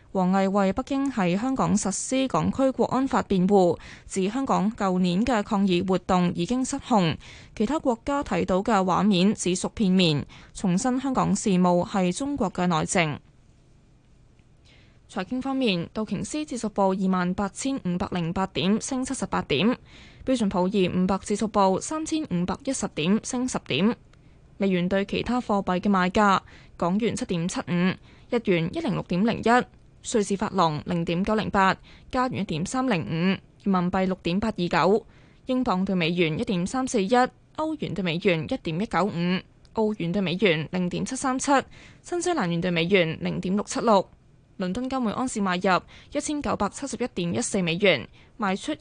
王毅為北京喺香港實施港區國安法辯護，指香港舊年嘅抗議活動已經失控，其他國家睇到嘅畫面只屬片面，重申香港事務係中國嘅內政。財經方面，道瓊斯指數報28,508點，升78點；標準普爾500指數報3,510點，升10點。美元對其他貨幣嘅賣價：港元7.75，日元106.01，瑞士法郎0.908，加元1.305，人民幣6.829，英鎊對美元1.341，歐元對美元1.195，澳元對美元0.737，新西蘭元對美元0.676。倫敦金每安士買入1971.14美元，賣出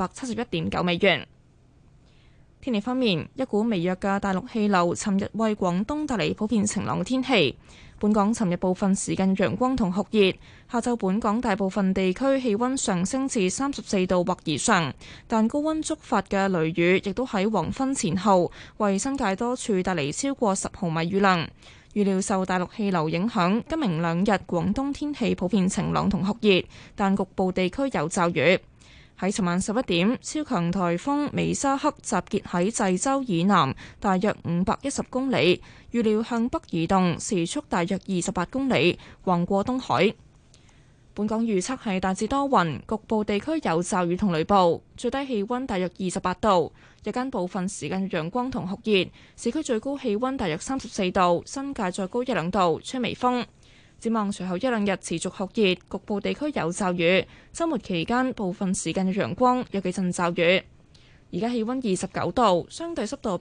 1971.9美元。天氣方面，一股微弱嘅大陸氣流尋日為廣東帶嚟普遍晴朗嘅天氣。本港尋日部分時間陽光同酷熱，下晝本港大部分地區氣溫上升至34度或以上，但高溫觸發嘅雷雨亦都喺黃昏前後為新界多處帶嚟超過10毫米雨量。預料受大陸氣流影響，今明兩日廣東天氣普遍晴朗同酷熱，但局部地區有驟雨。喺尋晚11點，超強颱風美沙克集結喺濟州以南大約510公里，預料向北移動，時速大約28公里，橫過東海。本港預測係大致多雲，局部地區有驟雨同雷暴，最低氣溫大約28度，日間部分時間陽光同酷熱，市區最高氣溫大約34度，新界再高1-2度，吹微風。展望隨後1-2日持續酷熱，局部地區有驟雨，週末期間部分時間嘅陽光，有幾陣驟雨。而家氣溫29度，相對濕度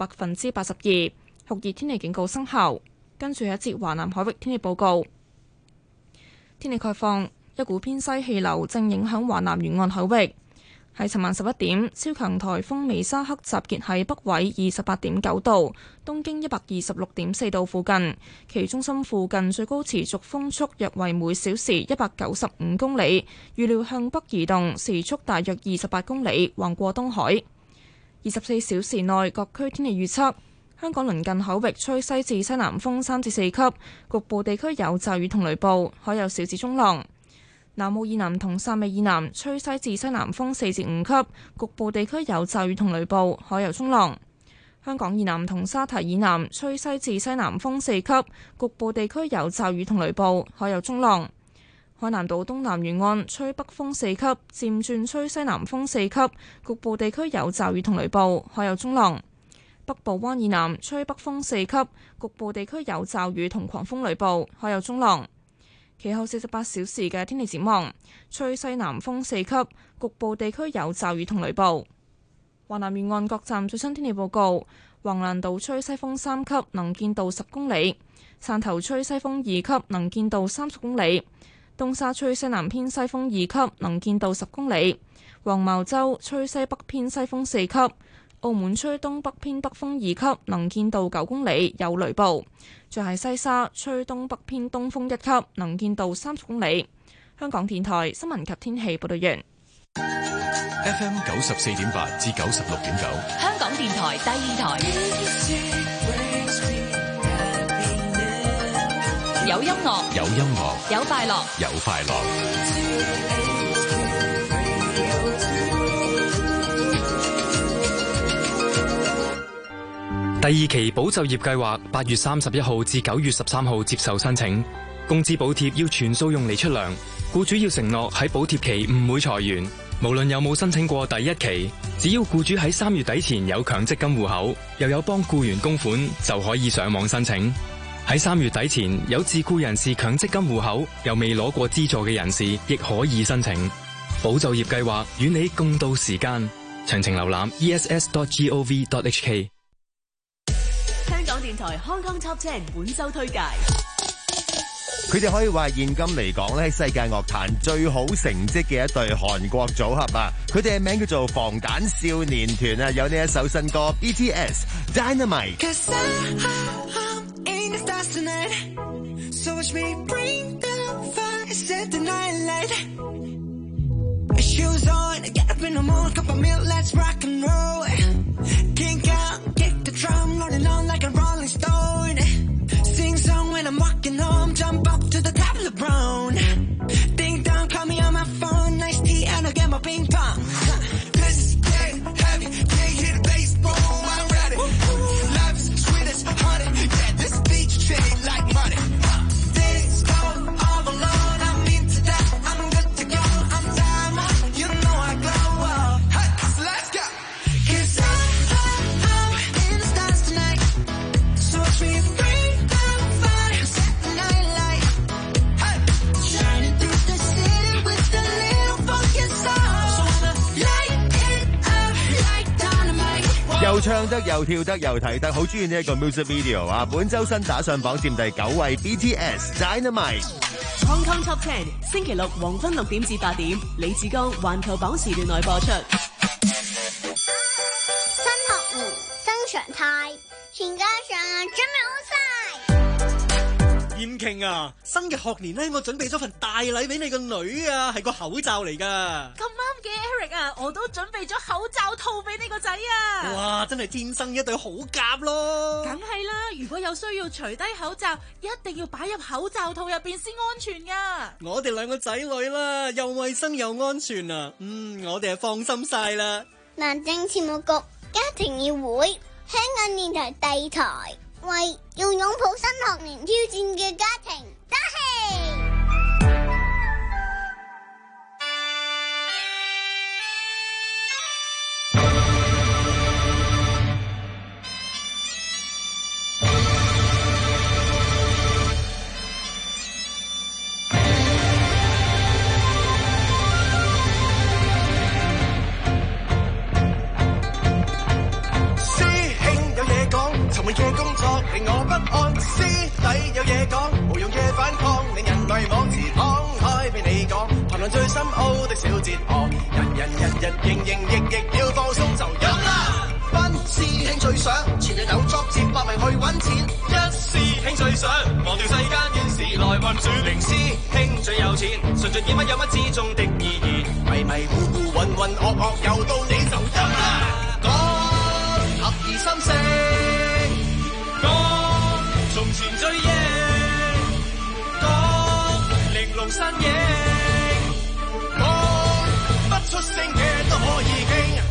82%，酷熱天氣警告生效。跟住一節華南海域天氣報告。天氣概況，一股偏西氣流正影響華南沿岸海域。喺尋晚11點，超強颱風美沙克集結喺北緯28.9度、東經126.4度附近，其中心附近最高持續風速約為每小時195公里，預料向北移動，時速大約28公里，橫過東海。24小時內各區天氣預測：香港鄰近海域吹西至西南風3至4級，局部地區有驟雨同雷暴，海有小至中浪。南澳以南同汕尾以南吹西至西南風4至5級，局部地區有驟雨同雷暴，海有中浪。香港以南同沙堤以南吹西至西南風4級，局部地區有驟雨同雷暴，海有中浪。海南島東南沿岸吹北風4級，漸轉吹西南風4級，局部地區有驟雨同雷暴，海有中浪。北部灣以南吹北風4級，局部地區有驟雨同狂風雷暴，海有中浪。其後48小時嘅天氣展望，吹西南風4級，局部地區有驟雨同雷暴。華南沿岸各站最新天氣報告：橫瀾島吹西風3級，能見度10公里；汕頭吹西風2級，能見度30公里；東沙吹西南偏西風2級，能見度10公里；黃茅洲吹西北偏西風4級；澳門吹東北偏北風2級，能見度9公里，有雷暴。最係西沙吹東北偏東風1級，能見度30公里。香港電台新聞及天氣報道完。 FM 94.8至96.9， 香港電台第二台。有音樂， 有音樂， 有快樂， 有快樂。 第二期保就業計劃8月31號至9月13號接受申請，工資補貼要全數用嚟出糧，僱主要承諾喺補貼期唔會裁員。無論有冇申請過第一期，只要僱主喺3月底前有強積金戶口，又有幫僱員供款，就可以上網申請。喺3月底前有自僱人士強積金戶口又未攞過資助嘅人士，亦可以申請。保就業計劃與你共度時間，詳情瀏覽 ess.gov.hk。 香港電台 Hong Kong Top 10本周推介。 佢哋可以話現今嚟講咧，喺世界樂壇最好成績嘅一對韓國組合啊！佢哋嘅名叫做防彈少年團啊，有呢一首新歌 BTS Dynamite。 Sing song when I'm walking home, jump up to the top of the brown. Think 又唱得又跳得又睇得，好中意呢一個 music video 啊！本周新打上榜佔第9位 BTS Dynamite。 Hong Kong Top 10星期六黃昏6點至8點，李志剛環球榜時段內播出。 新學年新常態，全家上準備好晒。 燕瓊啊，新嘅學年咧，我準備咗份大禮俾你個女啊，係個口罩嚟噶。 咁啱嘅 Eric 啊，我都準備咗口罩套俾你個仔啊。 哇，真係天生一對好夾咯。 梗係啦，如果有需要除低口罩，一定要擺入口罩套入邊先安全噶。 我哋兩個仔女啦，又衛生又安全啊。我哋係放心晒啦。 民政事務局家庭議會，香港電台第二台，為要擁抱新學年挑戰嘅家庭打氣。 嘅工作令我不安，師弟有嘢講，無用嘅反抗令人迷惘，自敞開俾你講，談論最深奧的小哲學，人日營役要放鬆就有啦。班師兄最想前日有作接發明去揾錢，一師兄最想忘掉世間怨事來運轉，零師兄最有錢，純盡見乜有乜之中的意義，迷糊渾噩又到你就有啦。講合二心聲，從前追憶，講玲瓏身影，講不出聲嘅都可以傾。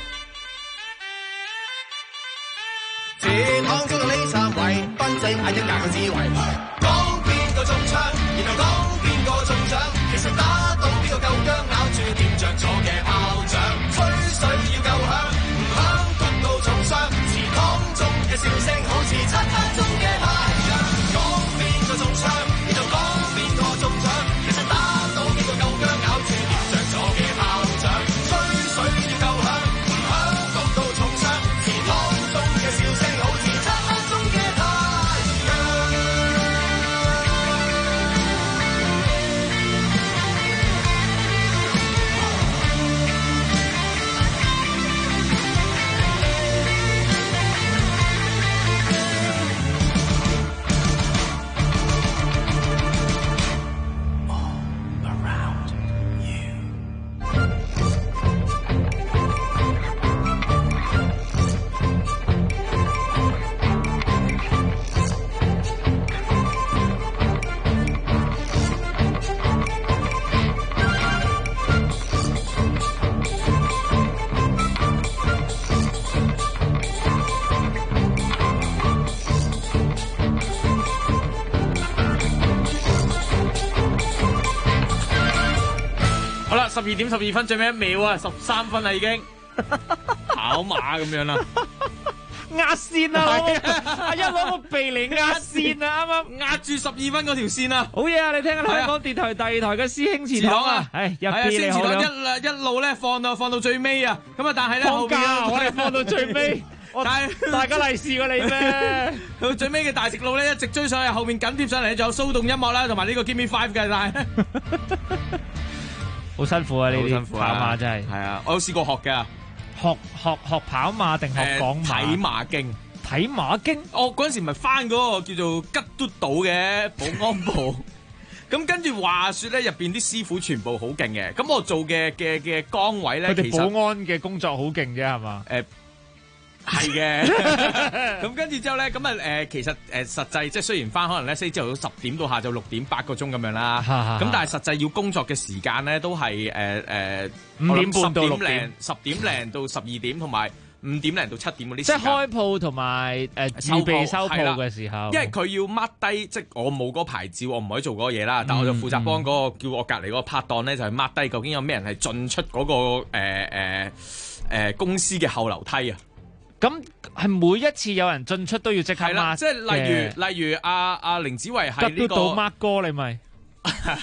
前行中嘅李三位，賓仔嗌一架嘅智慧，講邊個中槍，然後講邊個中獎，其實打到邊個夠薑，咬住掂着坐嘅炮仗，吹水要夠響，唔響焗到重傷，祠堂中嘅笑聲好似漆黑中嘅太陽，講邊個中槍，然後講邊個中獎，其實打到邊個夠薑，咬住掂着坐嘅炮仗，吹水要夠響，唔響焗到重傷，祠堂中嘅笑聲好似漆黑中嘅太陽。 好啦，12點12分，最尾1秒啊，13分啦已經，跑馬咁樣啦，壓線啊，阿一攞個鼻嚟壓線啊，啱啱壓住12分嗰條線啊，好嘢啊！你聽下香港電台第2台嘅師兄祠堂啊，係入邊你好一路咧放到最尾啊，咁啊但係咧後邊我哋放到最尾。大家利是過你咩？到最尾嘅大直路咧，一直追上去，後面緊貼上嚟，仲有騷動音樂啦，同埋呢個 Give Me Five 嘅，但係好辛苦啊！呢啲跑馬真係係啊，我有試過學㗎，學跑馬定學講馬？睇馬經，睇馬經。我嗰陣時咪翻嗰個叫做吉嘟島嘅保安部。咁跟住話說咧，入邊啲師傅全部好勁嘅。咁我做嘅崗位咧，佢哋保安嘅工作好勁啫，係嘛？係嘅，咁跟住之後咧，咁啊其實實際即係雖然翻可能咧，朝頭早10點到下晝6點8個鐘咁樣啦，咁但係實際要工作嘅時間咧都係5點半到6點，10點零到12點，同埋5點零到7點嗰啲時間。即係開鋪同埋預備收鋪嘅時候，因為佢要 mark 低，即係我冇嗰個牌照，我唔可以做嗰個嘢啦，但我就負責幫嗰個叫我隔離嗰個拍檔咧，就係 mark 低究竟有咩人係進出嗰個公司嘅後樓梯啊。咁係每一次有人進出都要即刻 mark，即係例如阿凌子維係呢個 mark 哥，你咪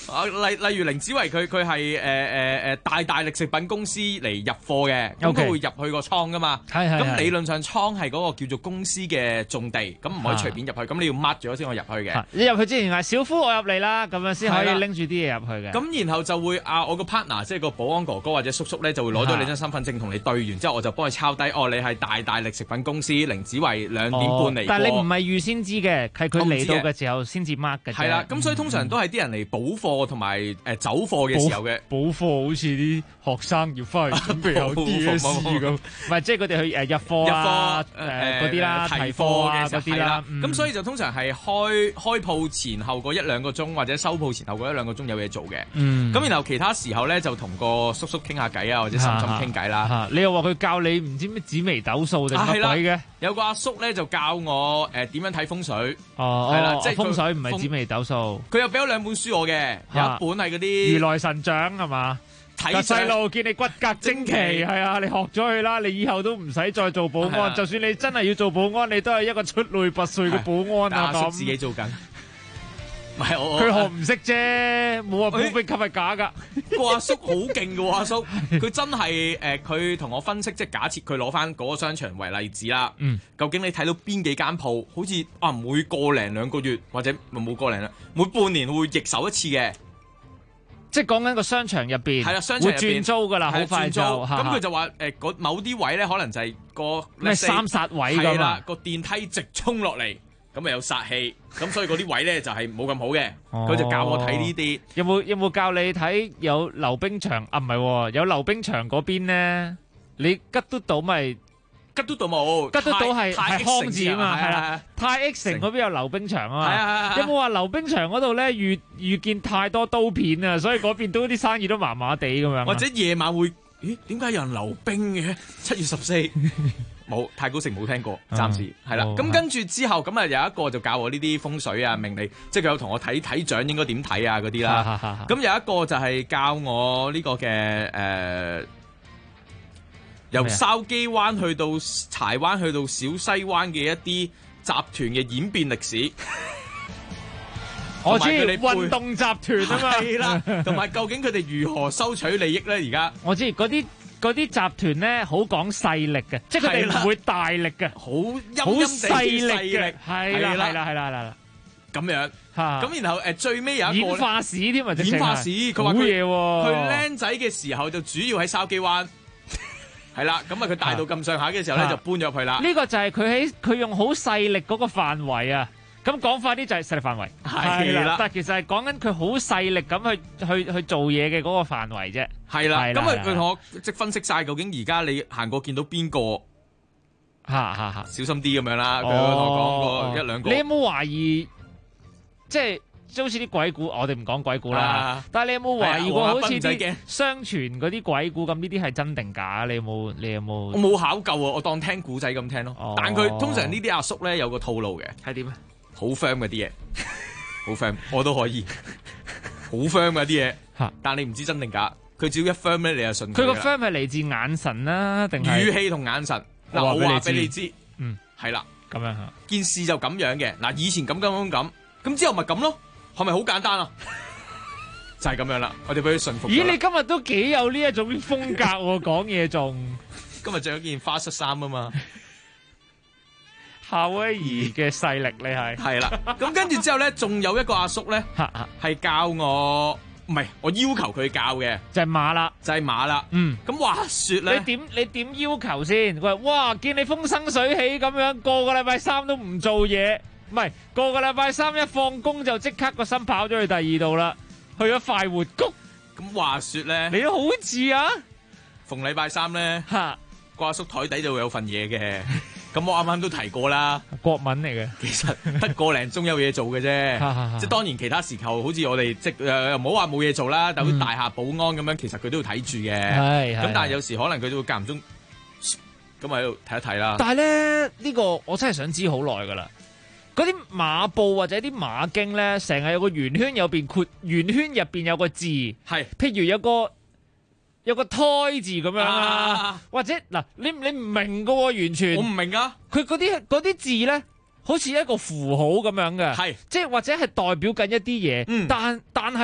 例如凌子維佢係大力食品公司嚟入貨嘅，咁 OK 佢會入去個倉噶嘛。 係咁理論上倉係嗰個叫做公司嘅種地，咁唔可以隨便入去，咁你要 mark 咗先可以入去嘅。 你入去之前話小夫我入嚟啦，咁樣先可以拎住啲嘢入去嘅。 咁然後就會我個 partner 即係個保安哥哥或者叔叔咧，就會攞咗你張身份證同你對完之後，我就幫佢抄低，你係大力食品公司凌子維2點半嚟過。 但係你唔係預先知嘅，係佢嚟到嘅時候先至 mark 嘅。 係啦，咁所以通常都係啲人嚟補貨同埋走貨嘅時候嘅。 補貨好似啲學生要翻去準備有 DSE 咁，唔係即係佢哋去入貨啊嗰啲啦，提貨啊嗰啲啦。 咁所以就通常係開鋪前後嗰1-2個鐘，或者收鋪前後嗰1-2個鐘有嘢做嘅。咁然後其他時候咧就同個叔叔傾下偈啊，或者深傾偈啦。 你又話佢教你唔知咩紫微斗數定乜鬼嘅？ 有個阿叔咧就教我點樣睇風水。 係啦，即係風水唔係紫微斗數。 佢又俾咗2本書我嘅，有一本係嗰啲如來神掌係嘛？個細路見你骨骼精奇，係啊，你學咗佢啦，你以後都唔使再做保安。就算你真係要做保安，你都係一個出類拔萃嘅保安啊！ 阿叔自己做緊，唔係佢學唔識啫，冇話保兵級係假㗎。 個阿叔好勁㗎喎，阿叔佢真係佢同我分析，即係假設佢攞翻嗰個商場為例子啦。究竟你睇到邊幾間鋪，好似每個零2個月或者冇個零啦，每半年會易手一次嘅。 即係講緊個商場入邊，係啦，商場入邊會轉租㗎啦，好快就。咁佢就話某啲位咧，可能就係個咩三煞位㗎嘛， 個電梯直衝落嚟，咁咪有煞氣，咁所以嗰啲位咧就係冇咁好嘅。佢就教我睇呢啲。 有冇教你睇有溜冰場啊？唔係，有溜冰場嗰邊咧，你吉嘟島咪？ 吉嘟島冇， 吉嘟島係康字啊嘛，係啦。太 X 城嗰邊有溜冰場啊嘛，有冇話溜冰場嗰度咧遇見太多刀片啊，所以嗰邊都啲生意都麻麻地咁樣。 或者夜晚會，點解有人溜冰嘅？7月14冇，太古城冇聽過，暫時係啦。咁跟住之後，咁有一個就教我呢啲風水啊、命理，即係佢有同我睇掌應該點睇啊嗰啲啦。咁有一個就係教我呢個嘅由筲箕灣去到柴灣去到小西灣嘅一啲集團嘅演變歷史， 我知運動集團啊嘛， 係啦，同埋究竟佢哋如何收取利益咧？而家我知嗰啲集團咧好講勢力嘅，即係佢哋唔會大力嘅， 好勢力嘅， 係啦， 咁樣咁然後最尾有一個演化史添啊， 演化史佢話嘢喎， 佢僆仔嘅時候就主要喺筲箕灣。係啦，咁佢大到咁上下嘅時候咧，就搬咗入去啦。 呢個就係佢用好勢力嗰個範圍啊。咁講快啲就係勢力範圍。係啦，但係其實係講緊佢好勢力咁去做嘢嘅嗰個範圍啫。 係啦，咁佢同我即分析晒究竟而家你行過見到邊個，小心啲咁樣啦。佢同我講過1-2個。 你有冇懷疑？即係好似啲鬼故，我哋唔講鬼故啦。但係你有冇懷疑過好似啲相傳嗰啲鬼故咁？呢啲係真定假？你有冇？我冇考究啊！我當聽古仔咁聽咯。但佢通常呢啲阿叔咧有個套路嘅， 係點啊？ 好 firm 嗰啲嘢，好 firm，我都可以好 firm 嗰啲嘢。但你唔知真定假，佢只要一 firm 咧，你就信佢。 佢個 firm 係嚟自眼神啦，定係語氣同眼神？嗱，我話俾你知，係啦， 咁樣件事就咁樣嘅。嗱，以前咁之後咪咁咯。係咪好簡單啊？就係咁樣啦，我哋俾佢順服。 咦，你今日都幾有呢一種風格喎，講嘢仲。 今日着咗件花恤衫啊嘛， 夏威夷嘅勢力你係。 係啦，咁跟住之後咧，仲有一個阿叔咧，係教我，唔係我要求佢教嘅， 就係馬啦。 咁話說咧， 你點要求先？佢話哇，見你風生水起咁樣，個禮拜3都唔做嘢。唔係個禮拜3一放工就即刻個心跑咗去第2度啦，去咗快活谷。 咁話說咧， 你都好似啊， 逢禮拜3咧，個阿叔台底就會有份嘢嘅。咁我啱啱都提過啦， 國文嚟嘅， 其實得個零鐘有嘢做嘅啫。即係當然其他時候，好似我哋即又唔好話冇嘢做啦，但係大廈保安咁樣，其實佢都要睇住嘅。咁但係有時可能佢都會間唔中咁喺度睇一睇啦。 但係咧呢個我真係想知好耐噶啦。嗰啲馬報或者啲馬經咧，成日有個圓圈，圓圈入邊有個字， 係譬如有個胎字咁樣啊，或者嗱，你唔明噶喎，完全我唔明啊。 佢嗰啲字咧，好似一個符號咁樣嘅， 係即係或者係代表緊一啲嘢，但係咧，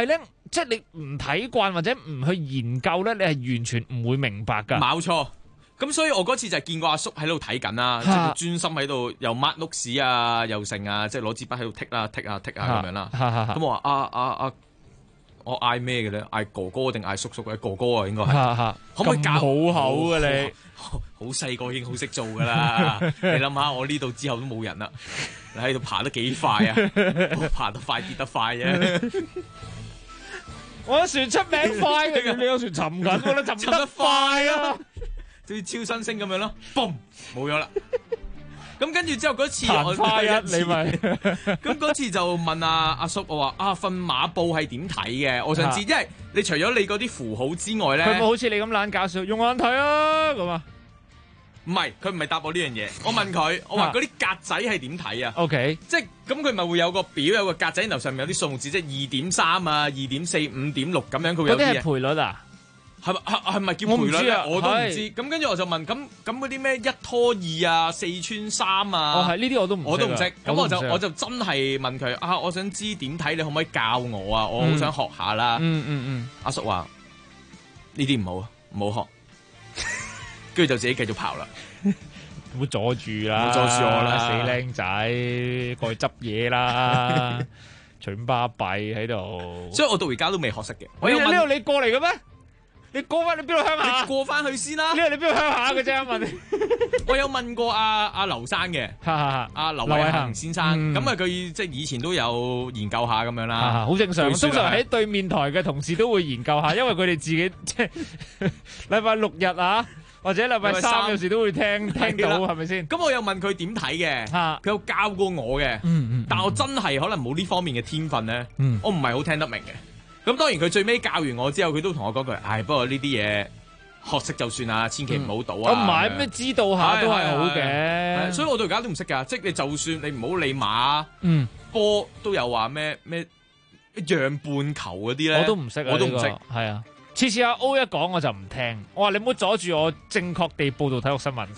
即係你唔睇慣或者唔去研究咧，你係完全唔會明白㗎。 冇錯。咁所以我嗰次就係見過阿叔喺度睇緊啦，即係專心喺度又抹碌屎啊，又剩啊，即係攞支筆喺度剔啊咁樣啦。咁我話我嗌咩嘅咧？嗌哥哥定嗌叔叔咧？哥哥啊，應該係。可唔可以教？好口嘅你， 好細個已經好識做噶啦。你諗下，我呢度之後都冇人啦，你喺度爬得幾快啊？我爬得快跌得快啫。 我船出名快嘅，你有船沉緊，我都沉得快啊！ 好似超新星咁樣咯，嘣冇咗啦。咁跟住之後嗰次我你咪咁嗰次就問阿叔，我話瞓馬報係點睇嘅？我想知，因為你除咗你嗰啲符號之外咧， 佢冇好似你咁懶搞笑，用眼睇啊咁啊？ 唔係，佢唔係答我呢樣嘢。我問佢，我話嗰啲格仔係點睇啊 ？OK， 即係咁佢咪會有個表，有個格仔，然後上面有啲數目字，即係2.3啊、2.4、5.6咁樣，佢會有啲嘢。 嗰啲係賠率啊？ 係咪叫賠率咧？我都唔知。 係咁跟住我就問，咁嗰啲咩1拖2啊、4穿3啊？ 哦，係呢啲我都唔識。 咁我就真係問佢我想知點睇，你可唔可以教我啊？我好想學下啦。阿叔話呢啲唔好學，跟住就自己繼續跑啦。 唔好阻住啦！ 唔好阻住我啦， 死僆仔，過去執嘢啦，蠢巴閉喺度。 所以我到而家都未學識嘅。 呢度你過嚟嘅咩？你過翻你邊度鄉下？ 你過翻去先啦。 呢度你邊度鄉下嘅啫？問你。 我有問過阿劉生嘅，阿劉偉恒先生。咁佢即係以前都有研究下咁樣啦。好正常。 通常喺對面台嘅同事都會研究下，因為佢哋自己即係禮拜6日啊。或者禮拜3有時都會聽到，係咪先？ 咁我又問佢點睇嘅，佢有教過我嘅，但我真係可能冇呢方面嘅天分咧，我唔係好聽得明嘅。咁當然佢最尾教完我之後，佢都同我講句，不過呢啲嘢學識就算啦，千祈唔好賭啊。 我唔係咩知道下都係好嘅， 所以我到而家都唔識㗎。即係你就算你唔好理馬，波都有話咩讓半球嗰啲咧， 我都唔識， 我都唔識， 係啊。次次阿 O 一講我就唔聽，我話你唔好阻住我正確地報導體育新聞。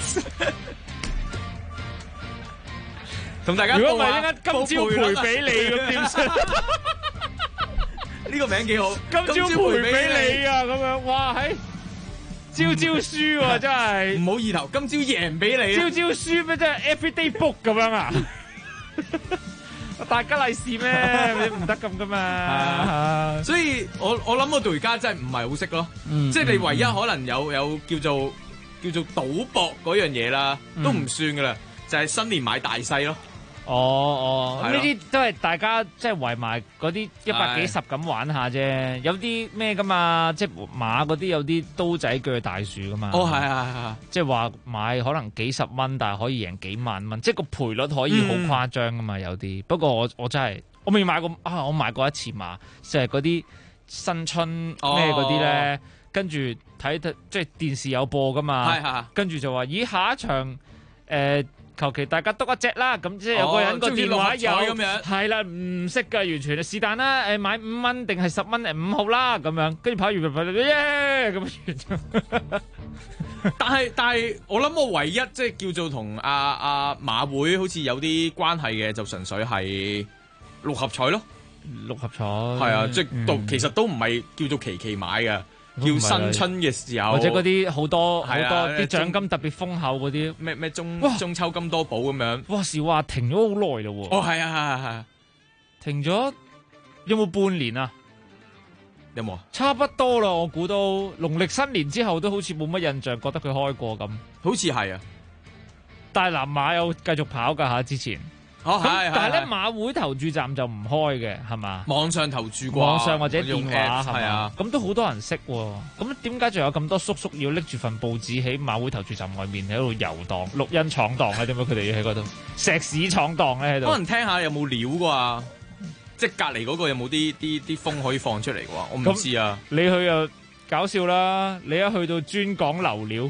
同大家如果唔係一間今朝賠俾你咁點算？ 呢個名幾好， 今朝賠俾你啊！咁樣哇，朝朝輸喎，真係唔好意頭，今朝贏俾你， 朝朝輸咩？真係 everyday book 咁樣啊！大吉利是咩？你唔得咁噶嘛？ 所以我諗我到而家真係唔係好識咯。即係你唯一可能有叫做賭博嗰樣嘢啦，都唔算噶啦，就係新年買大細咯。 呢啲都係大家即係圍埋嗰啲100幾10咁玩下啫。有啲咩噶嘛？即係馬嗰啲有啲刀仔鋸大樹噶嘛。 係。 即係話買可能幾十蚊，但係可以贏幾萬蚊，即係個賠率可以好誇張噶嘛。有啲不過我真係我未買過我買過一次馬，就係嗰啲新春咩嗰啲咧，跟住睇即係電視有播噶嘛。跟住就話咦下一場求其大家篤一隻啦，咁即係有個人個電話有咁樣，係啦，唔識噶，完全是但啦，買5蚊定係10蚊5號啦，咁樣，跟住跑完耶咁完。 但係我諗我唯一即係叫做同阿馬會好似有啲關係嘅，就純粹係六合彩咯。 六合彩係啊，即係其實都唔係叫做期買嘅。叫新春嘅時候， 或者嗰啲好多啲獎金特別豐厚嗰啲咩中秋金多寶咁樣。 哇！是話停咗好耐咯喎。 係啊， 停咗有冇半年啊？ 有冇啊？ 差不多啦，我估到農曆新年之後都好似冇乜印象，覺得佢開過咁。 好似係啊， 但係南馬有繼續跑㗎之前。但係咧馬會投注站就唔開嘅，係嘛？ 網上投注啩， 網上或者電話係係啊， 咁都好多人識喎。咁點解仲有咁多叔叔要拎住份報紙喺馬會投注站外面喺度遊蕩、錄音闖蕩咧？點解佢哋要喺嗰度石屎闖蕩咧？喺度可能聽下有冇料啩？即係隔離嗰個有冇啲風可以放出嚟嘅話，我唔知啊。 你去又搞笑啦！你一去到專講流料。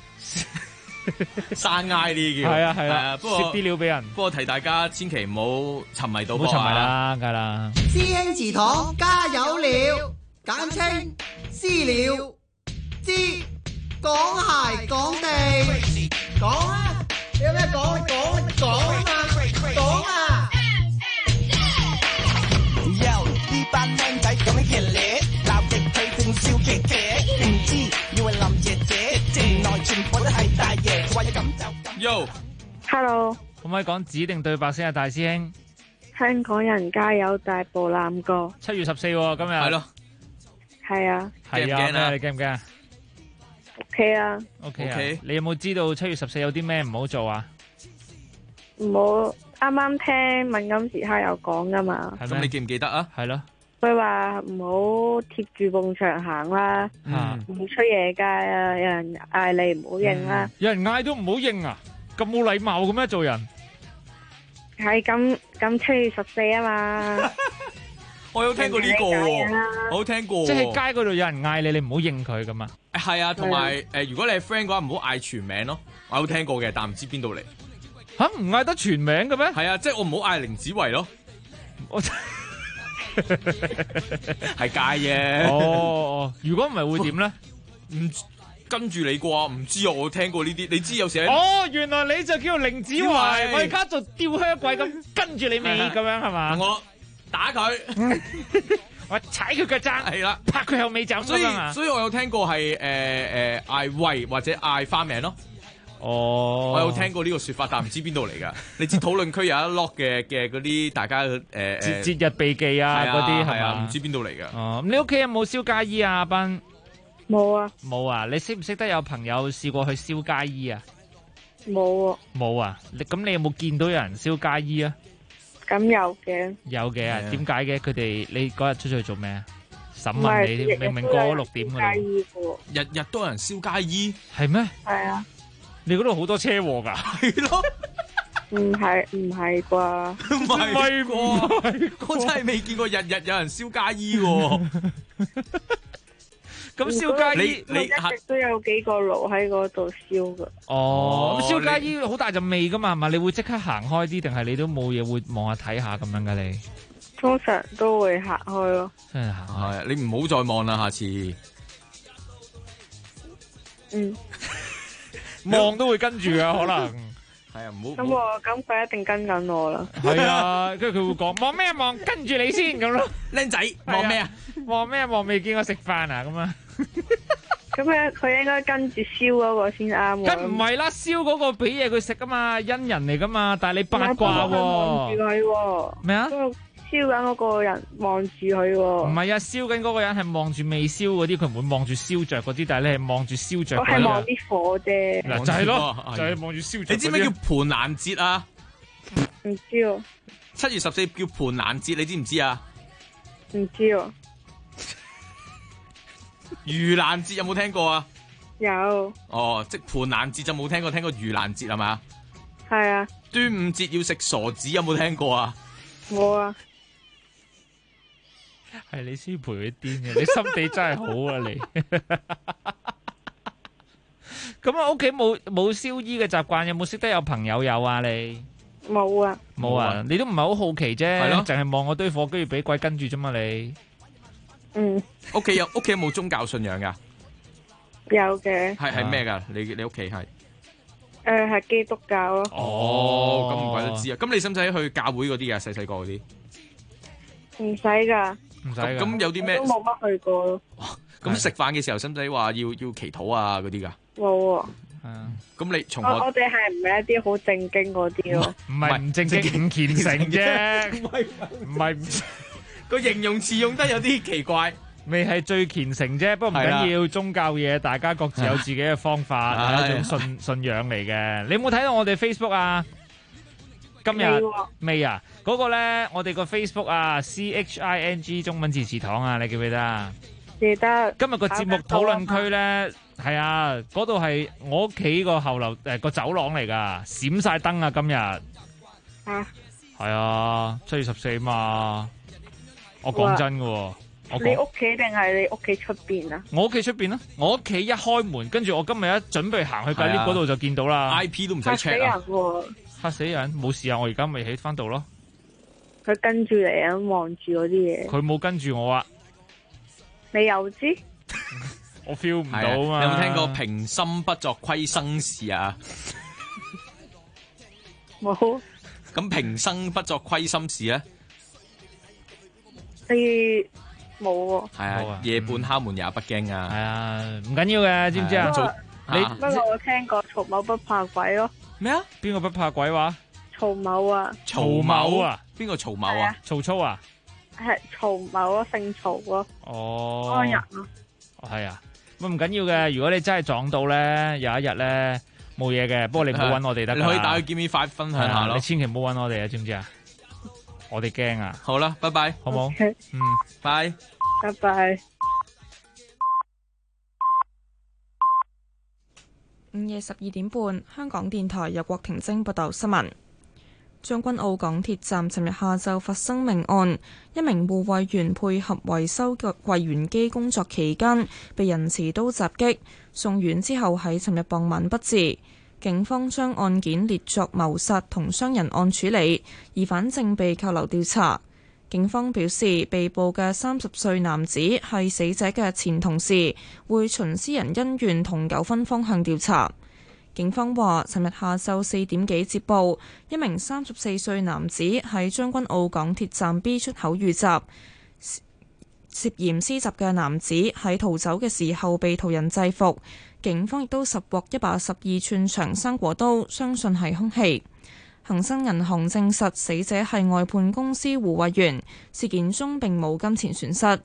山嗌啲叫係啊，不過攝啲料俾人。 不過提大家千祈唔好沉迷到， 唔好沉迷啦，梗係啦。 師兄祠堂加油料，簡稱私料，知講鞋講地，講啊！你有咩講？講啊！講啊！ Yo，呢班靚仔咁樣 Hello， 可唔可以講指定對白先啊，大師兄？ 香港人加油，大步攬過。 7月14喎，今日係咯， 係啊， 係啊，你驚唔驚啊 ？OK 啊 ，OK 啊，你有冇知道7月14有啲咩唔好做啊？ 唔好，啱啱聽敏感時刻有講噶嘛。 咁你記唔記得啊？ 係咯。 佢話唔好貼住埲牆行啦，唔出夜街啊！有人嗌你唔好應啦， 有人嗌都唔好應啊！咁冇禮貌嘅咩做人？ 係咁7月14啊嘛！ 我有聽過呢個喎，我有聽過。 即係街嗰度有人嗌你，你唔好應佢咁啊？ 係啊，同埋如果你係 friend 嘅話，唔好嗌全名咯。我有聽過嘅，但唔知邊度嚟。 吓，唔嗌得全名嘅咩？ 係啊，即係我唔好嗌凌子維咯。我係街啫。 哦，如果唔係會點咧？ 唔跟住你啩？唔知啊，我聽過呢啲。你知有時哦，原來你就叫凌子維，我而家做吊靴鬼咁跟住你尾咁樣係嘛？ 我打佢， 我踩佢腳踭， 係啦， 拍佢後尾枕咁樣啊！ 所以我有聽過係嗌喂或者嗌花名咯。 哦， 我有聽過呢個說法，但唔知邊度嚟噶。你知討論區有一 lock 嘅嗰啲大家節日避忌啊嗰啲係啊， 唔知邊度嚟噶。 哦，咁你屋企有冇燒街衣啊？阿斌冇啊， 冇啊！你識唔識得有朋友試過去燒街衣啊？ 冇啊， 冇啊！咁你有冇見到有人燒街衣啊？ 咁有嘅， 有嘅啊？點解嘅？佢哋你嗰日出咗去做咩啊？審問你添，明明過咗6點噶啦。 日日都有人燒街衣， 係咩？ 係啊。 你嗰度好多車禍噶？ 係咯。 唔係啩？ 唔係啩？我真係未見過日日有人燒街衣喎。咁燒街衣，你一直都有幾個爐喺嗰度燒噶。 哦，咁燒街衣好大陣味噶嘛？係嘛？你會即刻行開啲，定係你都冇嘢會望下睇下咁樣噶？你通常都會行開咯。 真係行開， 你唔好再望啦，下次。 望都會跟住啊，可能係啊，唔好咁佢一定跟緊我啦。 係啊，跟住佢會講望咩望，跟住你先咁咯。 僆仔望咩啊？ 望咩望？未見我食飯啊？咁啊？ 咁佢應該跟住燒嗰個先啱喎。 梗唔係啦，燒嗰個俾嘢佢食噶嘛，恩人嚟噶嘛。但係你八卦喎。 望住佢喎。 咩啊？ 燒緊嗰個人望住佢喎。唔係啊，燒緊嗰個人係望住未燒嗰啲，佢唔會望住燒着嗰啲，但係你係望住燒着。 我係望啲火啫。 嗱就係咯，就係望住燒着。 你知咩叫盤蘭節啊？ 唔知喎。 7月14叫盤蘭節，你知唔知啊？ 唔知喎。 盂蘭節有冇聽過啊？ 有。 哦，即盤蘭節就冇聽過，聽過盂蘭節係嘛？ 係啊。 端午節要食傻子有冇聽過啊？ 冇啊。 係你先陪佢癲嘅，你心地真係好啊你。咁啊，屋企冇燒衣嘅習慣，有冇識得有朋友有啊你？ 冇啊。 冇啊，你都唔係好好奇啫， 係咯， 淨係望我堆火，跟住俾鬼跟住啫嘛你。 屋企有冇宗教信仰噶？ 有嘅。 係咩噶？你屋企係？ 係基督教咯。 哦，咁唔怪得知啊！咁你使唔使去教會嗰啲噶？細細個嗰啲？ 唔使噶。 唔使咁有啲咩？ 都冇乜去過咯。 咁食飯嘅時候使唔使話要祈禱啊嗰啲噶？ 冇喎。 咁你從我哋係唔係一啲好正經嗰啲咯？ 唔係唔正經，唔虔誠啫。唔係個形容詞用得有啲奇怪。 未係最虔誠啫，不過唔緊要，宗教嘢大家各自有自己嘅方法，係一種信仰嚟嘅。你有冇睇到我哋 Facebook 啊？今日未啊？嗰個咧，我哋個 Facebook 啊 ，CHING 中文字詞堂啊，你記唔記得啊？ 記得。 今日個節目討論區咧，係啊，嗰度係我屋企個後樓個走廊嚟噶，閃晒燈啊！今日係啊，7月14嘛，我講真噶。 你屋企定係你屋企出邊啊？ 我屋企出邊啦，我屋企一開門，跟住我今日一準備行去隔籬嗰度就見到啦。 IP 都唔使 check 啊！ 嚇死人，冇事啊！我而家咪喺翻度咯。 佢跟住你啊，望住嗰啲嘢。 佢冇跟住我啊！ 你又知？ 我 feel 唔到啊嘛！ 你有冇聽過平心不作虧生事啊？ 冇。 咁平生不作虧心事咧？ 冇喎。 係啊，夜半敲門也不驚啊。 係啊，唔緊要嘅，知唔知啊？ 不過我聽過曹某不怕鬼咯。 咩啊？ 邊個不怕鬼話？ 曹某啊。 曹某啊？ 邊個曹某啊？ 曹操啊？ 係曹某啊，姓曹啊。 哦。 安人咯。 係啊，咁唔緊要嘅。如果你真係撞到咧，有一日咧冇嘢嘅，不過你唔好揾我哋得㗎。 你可以打去 Give Me 5分享下咯。 你千祈唔好揾我哋啊，知唔知啊？我哋驚啊！ 好啦，拜拜， 好冇？ 拜， 拜拜。 午夜12點半，香港電台由郭婷晶報道新聞。將軍澳港鐵站尋日下晝發生命案，一名護衛員配合維修嘅櫃員機工作期間，被人持刀襲擊，送院之後喺尋日傍晚不治。警方將案件列作謀殺同傷人案處理，疑犯正被扣留調查。警方表示，被捕嘅30歲男子係死者嘅前同事，會循私人恩怨同糾紛方向調查。警方話，尋日下晝4點幾接報，一名34歲男子喺將軍澳港鐵站 B 出口遇襲，涉嫌施襲嘅男子喺逃走嘅時候被途人制服。警方亦都拾獲一把12寸長生果刀，相信係兇器。恒生銀行證實死者係外判公司護衛員，事件中並冇金錢損失。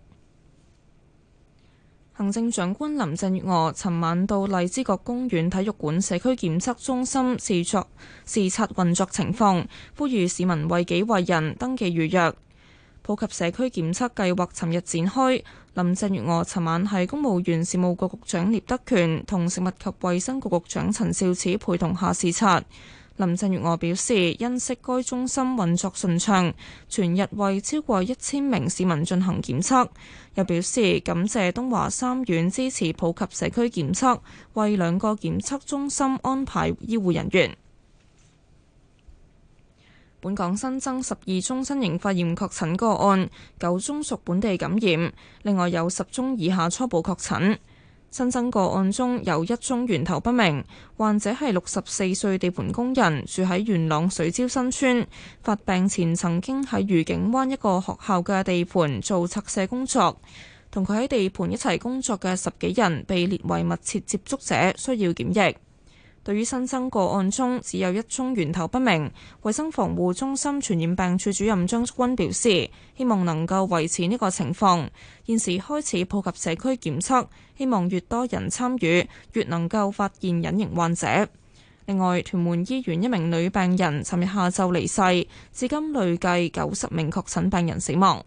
行政長官林鄭月娥尋晚到荔枝角公園體育館社區檢測中心視察運作情況，呼籲市民為己為人登記預約。普及社區檢測計劃尋日展開，林鄭月娥尋晚喺公務員事務局局長聶德權同食物及衛生局局長陳肇始陪同下視察。林鄭月娥表示，欣悉該中心運作順暢，全日為超過1000名市民進行檢測。又表示感謝東華三院支持普及社區檢測，為2個檢測中心安排醫護人員。本港新增12宗新型肺炎確診個案，9宗屬本地感染，另外有10宗以下初步確診。新增個案中有1宗源頭不明，患者係64歲地盤工人，住喺元朗水蕉新村，發病前曾經喺愉景灣一個學校嘅地盤做拆卸工作，同佢喺地盤一齊工作嘅10幾人被列為密切接觸者，需要檢疫。對於新增個案中只有1宗源頭不明，衛生防護中心傳染病處主任張竹君表示，希望能夠維持呢個情況。現時開始普及社區檢測，希望越多人參與，越能夠發現隱形患者。另外，屯門醫院一名女病人尋日下晝離世，至今累計90名確診病人死亡。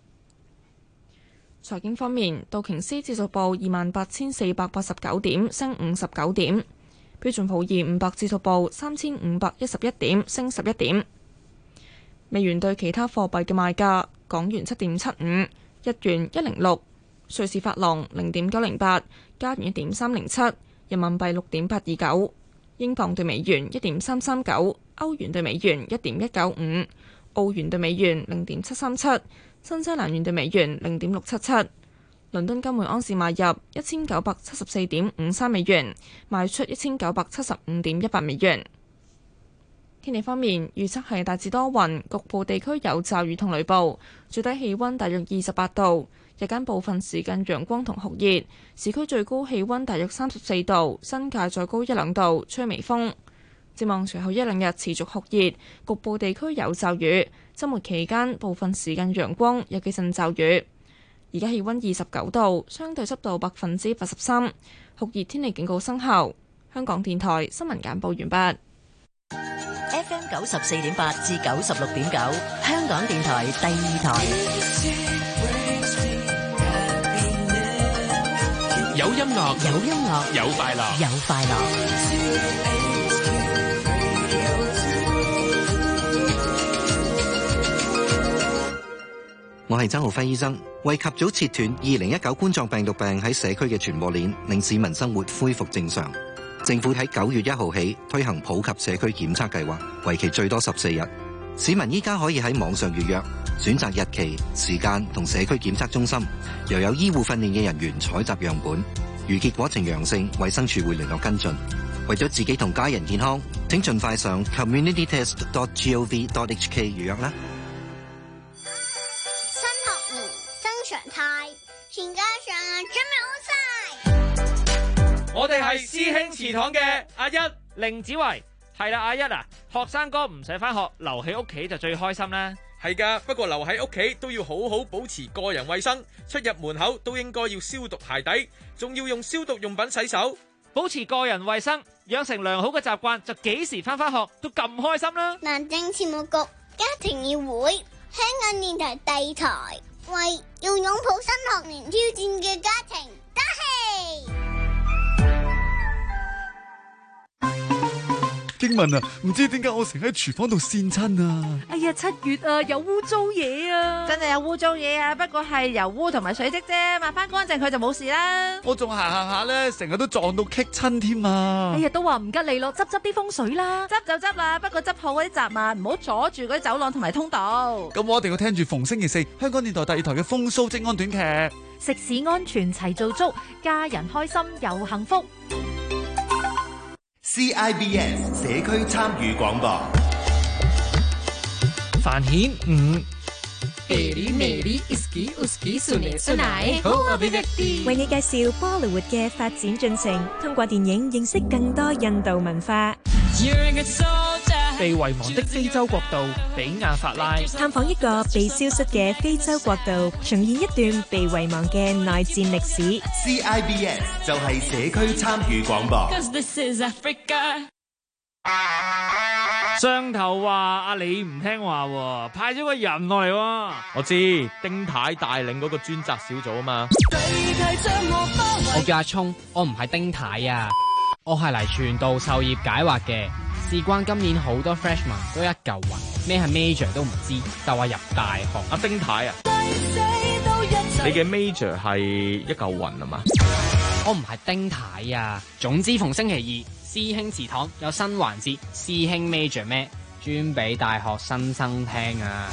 財經方面，道瓊斯指數報28,489點，升59點。標準普爾500指數報3511點，升11點。美元對其他貨幣嘅賣價：港元7.75，日元106，瑞士法郎0.908，加元1.307，人民幣6.829，英鎊對美元1.339，歐元對美元1.195，澳元對美元0.737，新西蘭元對美元0.677。倫敦金每盎司買入1974.53美元，賣出1975.18美元。天氣方面，預測係大致多雲，局部地區有驟雨同雷暴，最低氣溫大約28度，日間部分時間陽光同酷熱，市區最高氣溫大約34度，新界再高1-2度，吹微風。展望隨後1-2日持續酷熱，局部地區有驟雨，週末期間部分時間陽光，有幾陣驟雨。而家氣溫29度，相對濕度83%，酷熱天氣警告生效。香港電台新聞簡報完畢。 FM 94.8至96.9，香港電台第2台。 有音樂， 有音樂， 有快樂， 有快樂。 我係曾浩輝醫生，為及早切斷2019冠狀病毒病喺社區嘅傳播鏈，令市民生活恢復正常。政府喺9月1號起推行普及社區檢測計劃，為期最多14日。市民依家可以喺網上預約，選擇日期、時間同社區檢測中心，又有醫護訓練嘅人員採集樣本。如結果呈陽性，衛生署會聯絡跟進。為咗自己同家人健康，請盡快上 communitytest.gov.hk 預約啦。 常態，全家上準備好晒。 我哋係師兄祠堂嘅阿一、凌子維， 係啦，阿一啊，學生哥唔使返學，留喺屋企就最開心啦。 係㗎，不過留喺屋企都要好好保持個人衛生，出入門口都應該要消毒鞋底，仲要用消毒用品洗手， 保持個人衛生，養成良好嘅習慣，就幾時返學都咁開心啦。 民政事務局家庭議會，香港電台第台，為要擁抱新學年挑戰嘅家庭打氣。 經文啊，唔知點解我成日喺廚房度跣親啊！ 哎呀，7月啊，有污糟嘢啊！ 真係有污糟嘢啊，不過係油污同埋水漬啫，抹翻乾淨佢就冇事啦。 我仲行下咧，成日都撞到棘親添啊！ 哎呀，都話唔吉利咯，執啲風水啦， 執就執啦，不過執好嗰啲雜物，唔好阻住嗰啲走廊同埋通道。 咁我一定要聽住逢星期四香港電台第2台嘅風騷職安短劇。 食肆安全齊做足，家人開心又幸福。 CIBS 社區參與廣播， 繁衍5。 為你介紹波里活嘅發展進程，通過電影認識更多印度文化。 被遺忘的非洲國度比亞法拉， 探訪一個被消失嘅非洲國度，重現一段被遺忘嘅內戰歷史。 CIBS 就係社區參與廣播。 上頭話阿李唔聽話，派咗個人落嚟喎。 我知丁太帶領嗰個專責小組啊嘛。 我叫阿聰，我唔係丁太啊，我係嚟傳道授業解惑嘅。事關今年好多 freshman 都一嚿雲，咩係 major 都唔知，就話入大學。 阿丁太啊，你嘅 major 係一嚿雲啊嘛？ 我唔係丁太啊。總之逢星期二師兄祠堂有新環節，師兄 major 咩，專俾大學新生聽啊。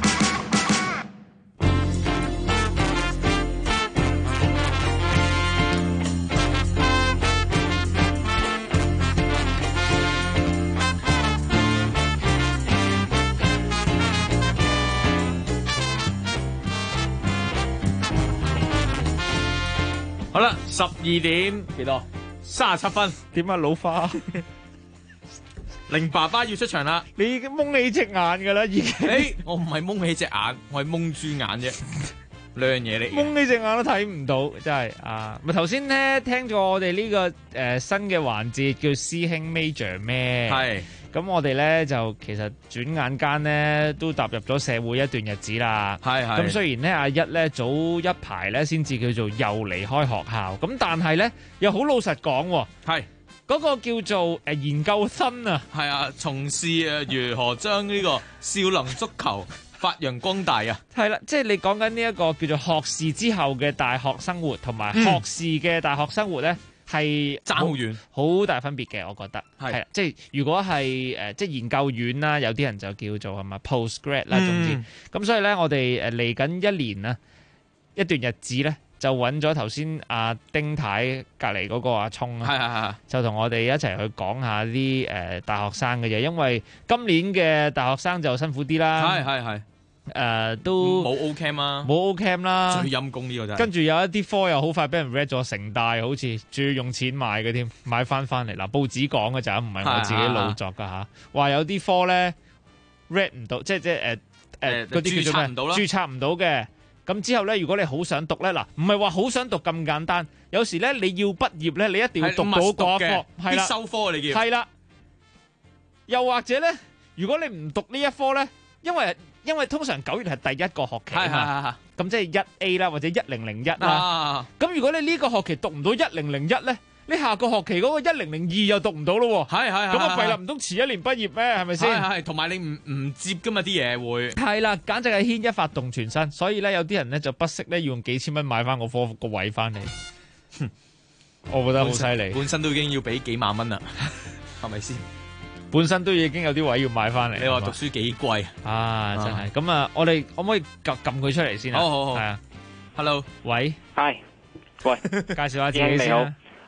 好啦，12點幾多？37分。 點啊，老花？ 令爸爸要出場啦！ 你已經蒙你隻眼㗎啦，已經。 我唔係蒙起隻眼，我係蒙豬眼啫，兩樣嘢嚟。 蒙你隻眼都睇唔到，真係啊！咪頭先咧聽咗我哋呢個新嘅環節叫師兄 Major 咩？係。咁我哋咧就其實轉眼間咧都踏入咗社會一段日子啦。係。咁雖然咧阿一咧早一排咧先至叫做又離開學校，咁但係咧又好老實講喎。係。嗰個叫做研究生啊， 係啊，從事如何將呢個少林足球發揚光大啊， 係啦，即係你講緊呢一個叫做學士之後嘅大學生活，同埋學士嘅大學生活咧，係爭好遠， 好大分別嘅，我覺得係即係如果係即係研究院啦，有啲人就叫做係咪 postgrad 啦，總之咁，所以咧我哋嚟緊一年啊，一段日子咧。就揾咗頭先阿丁太隔離嗰個阿聰啊，就同我哋一齊去講下啲大學生嘅嘢，因為今年嘅大學生就辛苦啲啦，都冇 O Cam 啊， 冇 O Cam 啦，最陰公呢個真係。跟住有一啲科又好快俾人 read 咗成大，好似仲要用錢買嘅添，買翻嚟嗱，報紙講嘅咋，唔係我自己老作噶嚇，話有啲科咧 read 唔到，即係嗰啲叫做咩？註冊唔到嘅。咁之後咧，如果你好想讀咧，嗱，唔係話好想讀咁簡單，有時咧你要畢業咧，你一定要讀到嗰一科，係啦， 必修科你叫， 係啦。又或者咧，如果你唔讀呢一科咧，因為通常9月係第一個學期啊嘛，咁即係1A 啦，或者1001啦。咁如果你呢個學期讀唔到1001咧，你下個學期嗰個1002又讀唔到咯喎，咁啊弊啦，唔通遲一年畢業咩？係咪先？ 係，同埋你唔接噶嘛啲嘢會。 係啦，簡直係牽一發動全身，所以咧有啲人咧就不惜咧要用幾千蚊買翻個科個位翻嚟，我覺得好犀利。 本身都已經要俾幾萬蚊啦，係咪先？ 本身都已經有啲位要買翻嚟。 你話讀書幾貴啊？真係咁啊！我哋可唔可以撳佢出嚟先啊？ 好， 係啊。 Hello， 喂 ，Hi， 喂， 介紹下自己先。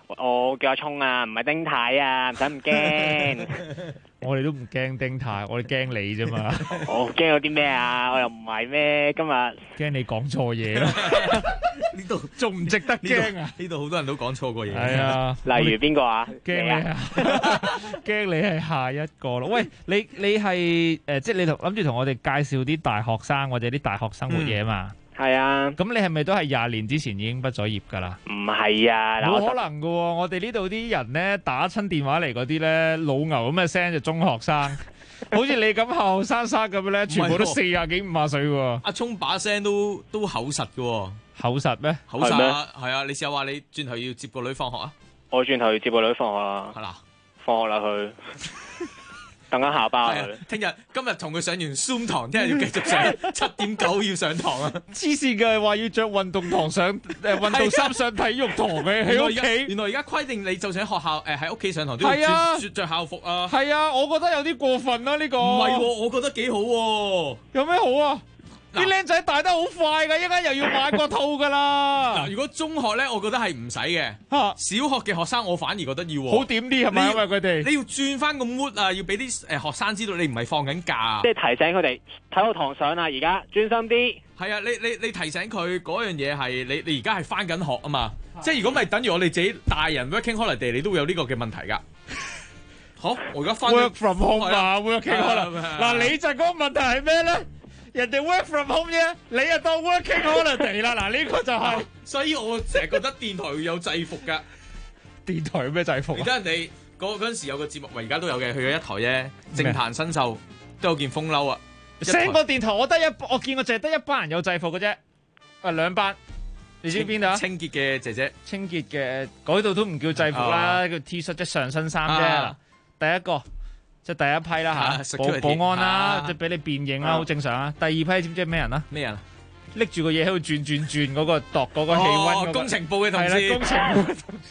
我叫阿聰啊，唔係丁太啊，唔使咁驚。 我哋都唔驚丁太，我哋驚你啫嘛。 我驚有啲咩啊？我又唔係咩，今日驚你講錯嘢咯。 呢度仲唔值得驚啊？ 呢度好多人都講錯過嘢。 係啊， 例如邊個啊？ 驚你啊！驚你係下一個咯。喂，你係即係你諗住同我哋介紹啲大學生或者啲大學生活嘢嘛？ 係啊。 咁你係咪都係20年之前已經畢咗業㗎啦？ 唔係啊， 冇可能㗎喎！我哋呢度啲人咧打親電話嚟嗰啲咧老牛咁嘅聲就中學生，好似你咁後生咁樣咧，全部都40幾50歲喎。 阿聰把聲都厚實嘅喎。 口實咩？ 口實啊，係啊！你試下話你轉頭要接個女放學啊！ 我轉頭要接個女放學啦。 係啦， 放學啦佢，等緊下班佢。 今日同佢上完 Zoom 堂，聽日要繼續上7:9要上堂啊！ 黐線嘅話要着運動堂上運動衫上體育堂嘅喺屋企。 原來而家規定你就算喺學校喺屋企上堂都要着校服啊！ 係啊，我覺得有啲過分啦呢個。 唔係喎，我覺得幾好喎。 有咩好啊？啲僆仔大得好快㗎，一陣間又要買個套㗎啦。 嗱，如果中學咧，我覺得係唔使嘅。小學嘅學生，我反而覺得要好點啲係咪？因為佢哋你要轉翻個 mood 啊，要俾啲學生知道你唔係放緊假。 即係提醒佢哋體育堂上啦，而家專心啲。 係啊，你提醒佢嗰樣嘢係你而家係翻緊學啊嘛。即係如果咪等於我哋自己大人 working holiday，你都會有呢個嘅問題㗎。好，我而家翻 work from home 啊 ，working holiday。嗱，你就嗰個問題係咩咧？人哋 work from home 啫，你又當 working holiday 啦。嗱，呢個就係， 所以我成日覺得電台要有制服㗎。 電台有咩制服啊？ 而家人哋嗰陣時有個節目，而家都有嘅，去咗一台啫。政壇新秀都有件風褸啊。 成個電台我見過淨係得一班人有制服嘅啫，兩班。你知邊度啊？ 清潔嘅姐姐， 清潔嘅嗰度都唔叫制服啦，叫 T 恤即上身衫啫。第一個。即係第一批啦嚇，保安啦，即係俾你辨認啦，好正常啊。第二批知唔知係咩人啊？ 咩人？ 拎住個嘢喺度轉嗰個度嗰個氣温。 工程部嘅同事。 係啦，工程部嘅同事。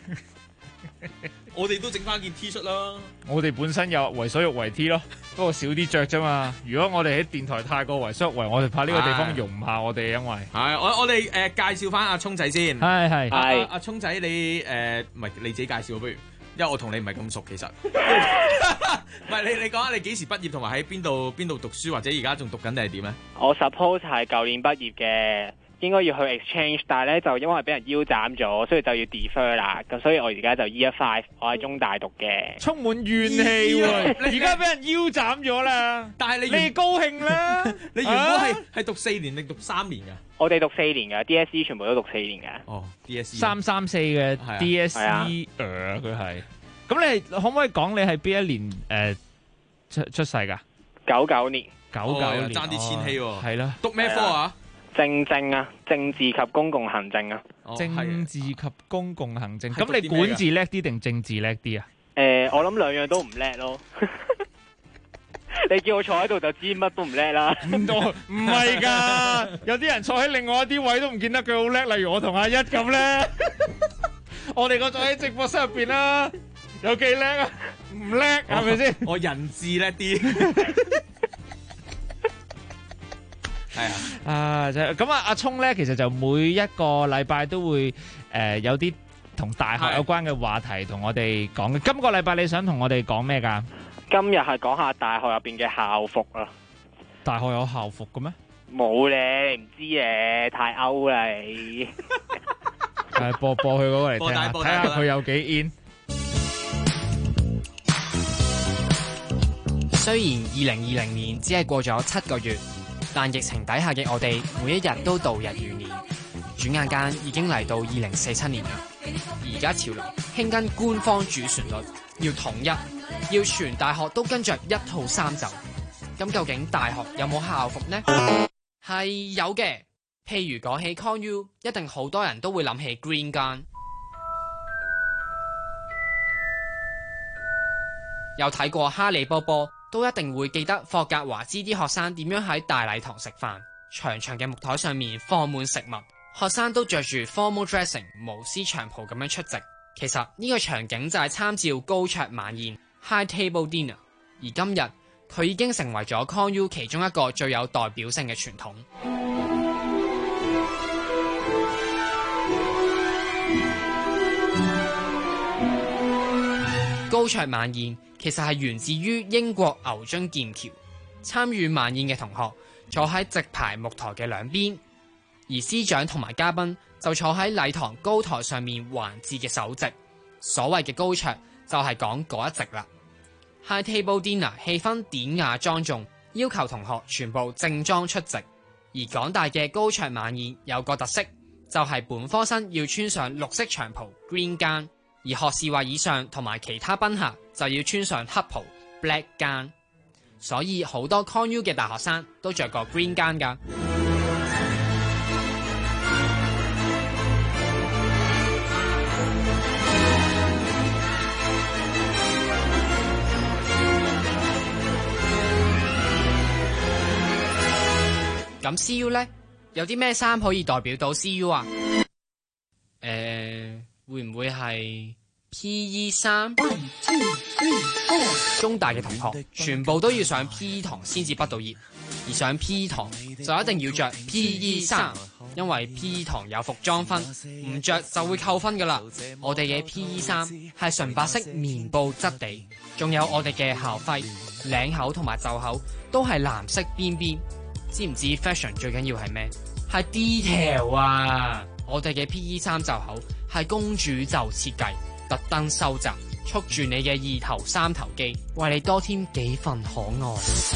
我哋都整翻件 T 恤啦。 我哋本身有為所欲為 T 咯，不過少啲着啫嘛。如果我哋喺電台太過為所欲為，我哋怕呢個地方容唔下我哋，因為係我哋介紹翻阿聰仔先。 係阿聰仔你唔係你自己介紹不如？因為我同你唔係咁熟，其實唔係你講下你幾時畢業，同埋喺邊度讀書，或者而家仲讀緊定係點咧？ 我 suppose 係舊年畢業嘅，應該要去 exchange， 但係咧就因為俾人腰斬咗，所以就要 defer 啦。咁所以我而家就 Year 5，我喺中大讀嘅。 充滿怨氣喎！而家俾人腰斬咗啦， 但係你高興啦？ 你原本係讀4年定讀3年㗎？ 我哋讀4年㗎 ，DSE 全部都讀4年㗎。 哦 ，DSE 334嘅 DSE 佢係。咁你可唔可以講你係邊一年出世㗎 ？99年。 99年。 爭啲千禧喎。 係啦。 讀咩科啊？ 政啊，政治及公共行政啊。 政治及公共行政。咁你管治叻啲定政治叻啲啊？ 我諗兩樣都唔叻咯。你叫我坐喺度就知乜都唔叻啦。 唔係㗎，有啲人坐喺另外一啲位都唔見得佢好叻，例如我同阿一咁咧。我哋個坐喺直播室入邊啦，有幾叻啊？唔叻係咪先？ 我人智叻啲。係啊。就咁啊！阿聰咧，其實就每一個禮拜都會有啲同大學有關嘅話題同我哋講嘅。今個禮拜你想同我哋講咩㗎？ 今日係講下大學入邊嘅校服啊！ 大學有校服嘅咩？ 冇咧，你唔知咧，太 out 啦你。 係播佢嗰個嚟聽下，睇下佢有幾 in。 雖然2020年只係過咗7個月，但疫情底下嘅我哋每一日都度日如年，轉眼間已經嚟到2047年啦。而家潮流興跟官方主旋律，要統一，要全大學都跟着一套衫袖。咁究竟大學有冇校服呢？係有嘅。譬如講起 ConU， 一定好多人都會諗起 Green Gun。有睇過哈利波波，都一定會記得霍格華茲啲學生點樣喺大禮堂食飯，長長嘅木台上面放滿食物，學生都着住 formal dressing 無絲長袍咁樣出席。其實呢個場景就係參照高桌晚宴 High Table Dinner， 而今日佢已經成為咗 ConU 其中一個最有代表性嘅傳統。 高桌晚宴其實係源自於英國牛津劍橋。參與晚宴嘅同學坐喺直排木台嘅兩邊，而司長同埋嘉賓就坐喺禮堂高台上面環置嘅首席。所謂嘅高桌就係講嗰一席啦。High table dinner 氣氛典雅莊重，要求同學全部正裝出席。而港大嘅高桌晚宴有個特色，就係本科生要穿上綠色長袍 green gown，而學士或以上同埋其他賓客就要穿上黑袍 black gown。所以好多 Con U 嘅大學生都着過 green gown 㗎。咁 CU 呢，有啲咩衫可以代表到 CU 啊？會唔會係 PE 衫？中大嘅同學全部都要上 PE 堂先至畢到業，而上 PE 堂就一定要着 PE 衫，因為 PE 堂有服裝分，唔着就會扣分噶啦。我哋嘅 PE 衫係純白色棉布質地，仲有我哋嘅校徽、領口同埋袖口都係藍色邊邊。知唔知 fashion 最緊要係咩？係 detail 啊！我哋嘅 PE 衫袖口係公主袖設計，特登收窄，束住你嘅二頭三頭肌，為你多添幾分可愛。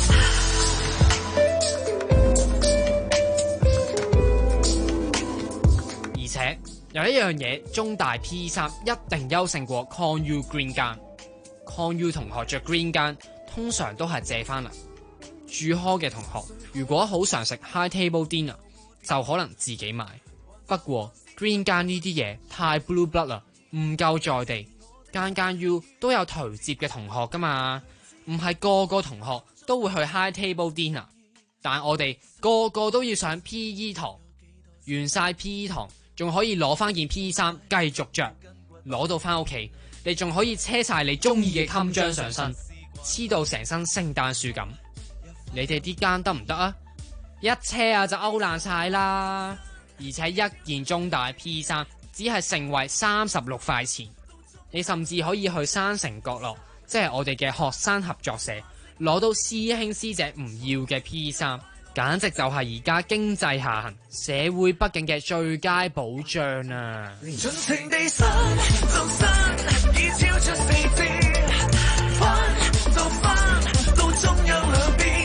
而且有一樣嘢，中大 PE 衫一定優勝過 Con U Green Gown。Con U 同學着 Green Gown 通常都係借翻嚟。住 hall 嘅同學如果好常食 high table dinner， 就可能自己買。不過 Green Gown 呢啲嘢太 blue blood 啦，唔夠在地。間 U 都有頹接嘅同學噶嘛，唔係個個同學都會去 high table dinner， 但我哋個個都要上 PE 堂，完晒 PE 堂仲可以攞翻件 PE 衫繼續着，攞到翻屋企你仲可以車晒你中意嘅襟章上身，黐到成身聖誕樹咁。你哋啲間得唔得啊？一車啊就勾爛晒啦！而且一件中大 PE 衫只係成為36塊錢，你甚至可以去山城角落，即係我哋嘅學生合作社，攞到師兄師姐唔要嘅 PE 衫，簡直就係而家經濟下行、社會不景嘅最佳保障啊！盡情地伸就伸，已超出四肢，翻就翻，到中央兩邊。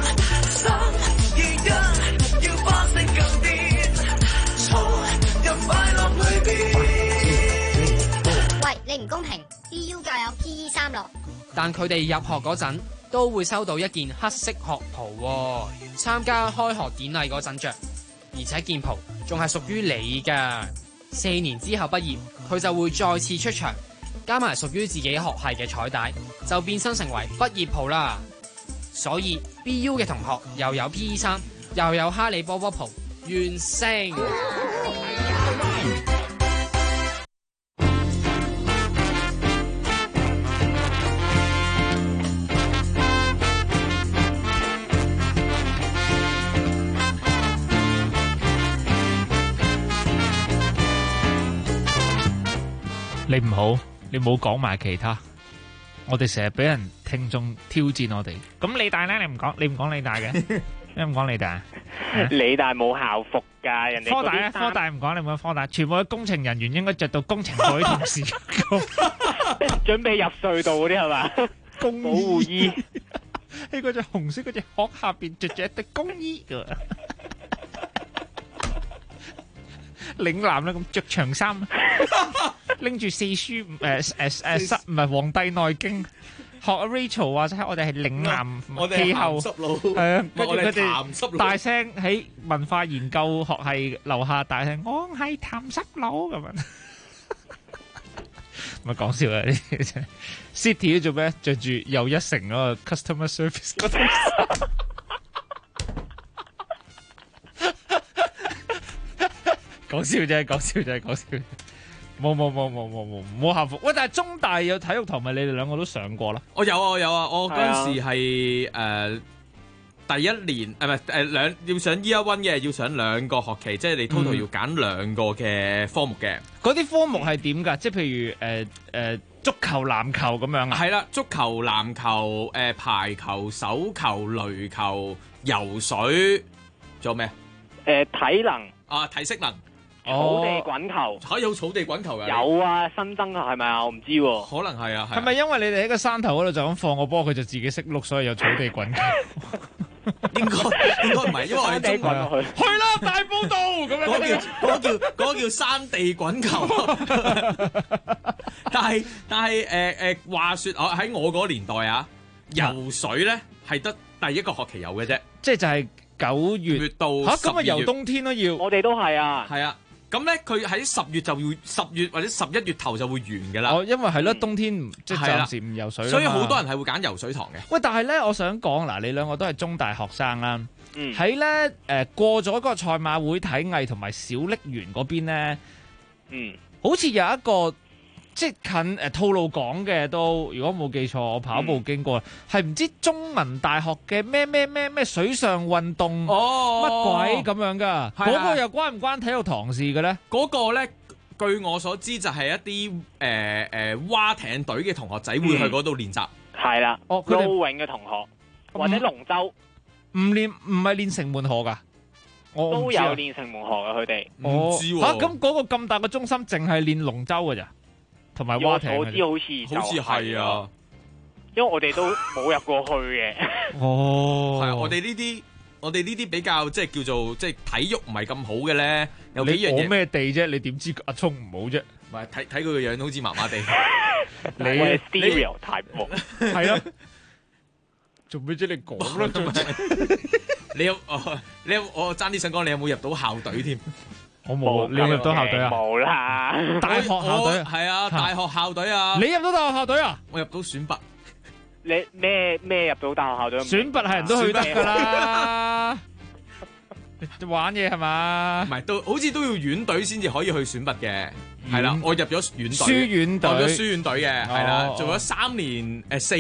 喂，你唔公平 ！DU 教有 PE 衫咯。 但佢哋入學嗰陣都會收到一件黑色學袍喎，參加開學典禮嗰陣着，而且件袍仲係屬於你㗎。4年之後畢業，佢就會再次出場，加埋屬於自己學系嘅彩帶，就變身成為畢業袍啦。所以 BU 嘅同學又有 PE 衫，又有哈利波波袍，完勝！ 你唔好，你冇講埋其他。我哋成日俾人聽眾挑戰我哋。咁理大咧，你唔講理大嘅，你唔講理大。 理大冇校服噶，人哋科大咧，科大唔講，你唔講科大，全部嘅工程人員應該着到工程隊同事， 準備入隧道嗰啲係嘛？保護衣。 喺嗰隻紅色嗰隻殼下邊着住一對工衣噶。嶺南咧咁着長衫，拎住四書唔係《黃帝內經》，學阿 Rachel 或者我哋係嶺南氣候，係啊，跟住佢哋大聲喺文化研究學系樓下大聲，我係鹹濕佬咁樣，咪講笑啊！呢啲真係 City 做咩？着住又一城嗰個 customer service 嗰度。講笑啫，講笑啫，講笑。冇校服。喂，但係中大有體育堂，咪你哋兩個都上過啦？ 我有啊，我嗰陣時係第一年唔係要上 Year One 嘅，要上2個學期，即係你 total 要揀2個嘅科目嘅。 嗰啲科目係點㗎？即係譬如足球、籃球咁樣啊？ 係啦，足球、籃球、排球、手球、壘球、游水，仲有咩？ 體能啊，體適能。 草地滾球嚇有草地滾球㗎？ 有啊，新增係咪啊？我唔知喎。 可能係啊。 係咪因為你哋喺個山頭嗰度就咁放個波，佢就自己識碌，所以有草地滾球？ 應該唔係，因為我係中國去啦，大埔道咁樣。 嗰個叫山地滾球。但係話說喺我嗰個年代啊，游水咧係得第一個學期有嘅啫， 即係就係9月到10月。 咁啊游冬天都要。 我哋都係啊。 係啊。咁咧，佢喺10月就要10月或者11月頭就會完㗎啦。 因為係咯，冬天即係暫時唔游水啦嘛。 所以好多人係會揀游水堂嘅。 喂，但係咧，我想講嗱，你兩個都係中大學生啦。喺咧過咗嗰個賽馬會體藝同埋小瀝源嗰邊咧，好似有一個即係近吐露港嘅都，如果冇記錯，我跑步經過，係唔知中文大學嘅咩水上運動乜鬼咁樣㗎？嗰個又關唔關體育堂事嘅咧？ 嗰個咧，據我所知就係一啲蛙艇隊嘅同學仔會去嗰度練習。 係啦，撈泳嘅同學或者龍舟， 唔係練城門河㗎？ 都有練城門河嘅佢哋。 唔知喎。 咁嗰個咁大嘅中心，淨係練龍舟㗎咋？同埋蛙艇， 我知好似係啊， 因為我哋都冇入過去嘅。 係啊，我哋呢啲比較即係叫做即係體育唔係咁好嘅咧，有幾樣嘢。 你咩地啫？你點知阿聰唔好啫？ 唔係睇佢個樣好似麻麻地。 你 stereotype 係咯？做咩啫？你講啦， 你有我爭啲想講，你有冇入到校隊添？ 我冇，你有入到校隊啊？ 冇啦， 大學校隊係啊，大學校隊啊！ 你入到大學校隊啊？ 我入到選拔。 你咩入到大學校隊？ 選拔係人都去得㗎啦。玩嘢係嘛？ 唔係，都好似都要院隊先至可以去選拔嘅。係啦，我入咗院隊， 書院隊， 入咗書院隊嘅，係啦，做咗3年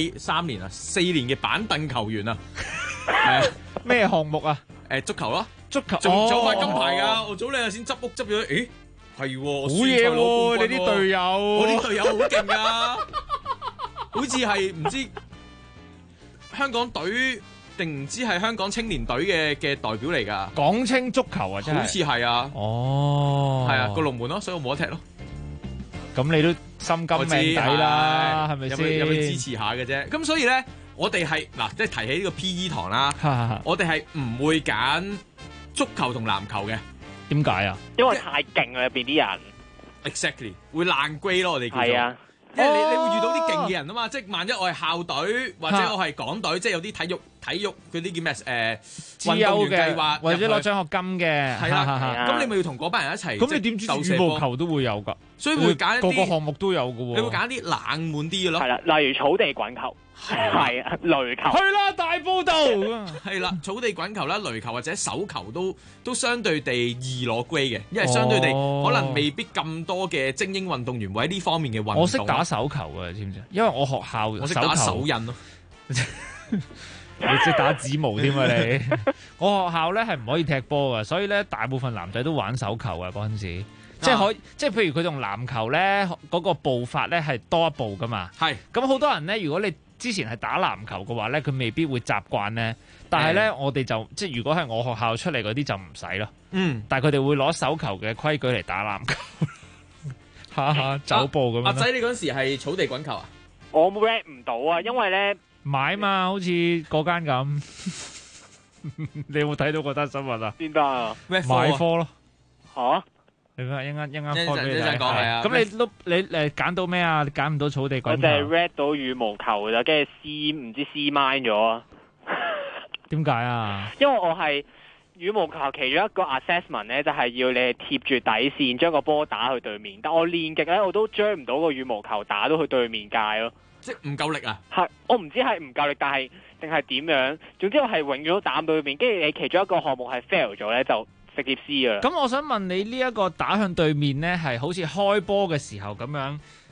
4年嘅板凳球員啊。係啊， 咩項目啊？ 足球咯。 足球仲有塊金牌㗎，我早兩日先執屋執咗，誒係喎， 好嘢喎！你啲隊友， 我啲隊友好勁啊，好似係唔知香港隊定唔知係香港青年隊嘅代表嚟㗎。 港青足球啊，真係好似係啊， 係啊，個龍門咯，所以我冇得踢咯。 咁你都心甘命抵啦，係咪先？ 入去支持下嘅啫。咁所以咧，我哋係嗱，即係提起呢個 P.E. 堂啦，我哋係唔會揀足球同籃球嘅。 點解啊？ 因為太勁啦，入邊啲人。 Exactly， 會爛 grade 咯，我哋叫做。 係啊， 因為你會遇到啲勁嘅人啊嘛，即係萬一我係校隊或者我係港隊，即係有啲體育嗰啲叫咩運動員計劃， 或者攞獎學金嘅。 係啊，咁你咪要同嗰班人一齊。 咁你點知羽毛球都會有㗎？ 所以會揀個個項目都有㗎喎。 你會揀啲冷門啲嘅咯。 係啦，例如草地滾球。係啊，壘球去啦，大埔道係啦，草地滾球啦，壘球或者手球都相對地易攞 grade 嘅，因為相對地可能未必咁多嘅精英運動員會喺呢方面嘅運動。 我識打手球啊，知唔知？因為我學校我識打手印咯， 你識打指模添啊你？我學校咧係唔可以踢波噶，所以咧大部分男仔都玩手球啊嗰陣時。即係可以，即係譬如佢同籃球咧嗰個步伐咧係多一步噶嘛。係。咁好多人咧，如果你之前係打籃球嘅話咧，佢未必會習慣咧。但係咧，我哋就即係如果係我學校出嚟嗰啲就唔使咯。嗯。但係佢哋會攞手球嘅規矩嚟打籃球。走步咁樣。阿仔，你嗰時係草地滾球啊？ 我 rap 唔到啊，因為咧買嘛，好似嗰間咁。你有冇睇到嗰單新聞啊？ 邊單啊？ 買科咯。 嚇？ 你一陣開俾你睇。咁你揀到咩啊？你揀唔到草地滾球。 我就係 read 到羽毛球咋，跟住 C 唔知 C mine 咗啊？ 點解啊？ 因為我係羽毛球其中一個 assessment 咧，就係要你係貼住底線將個波打去對面。但我練極咧，我都將唔到個羽毛球打到去對面界咯。 即係唔夠力啊？ 係，我唔知係唔夠力，但係定係點樣？總之我係永遠都打唔到對面。跟住你其中一個項目係 fail 咗咧，就直接 C 啊！ 咁我想問你呢一個打向對面呢，係好似開波嘅時候咁樣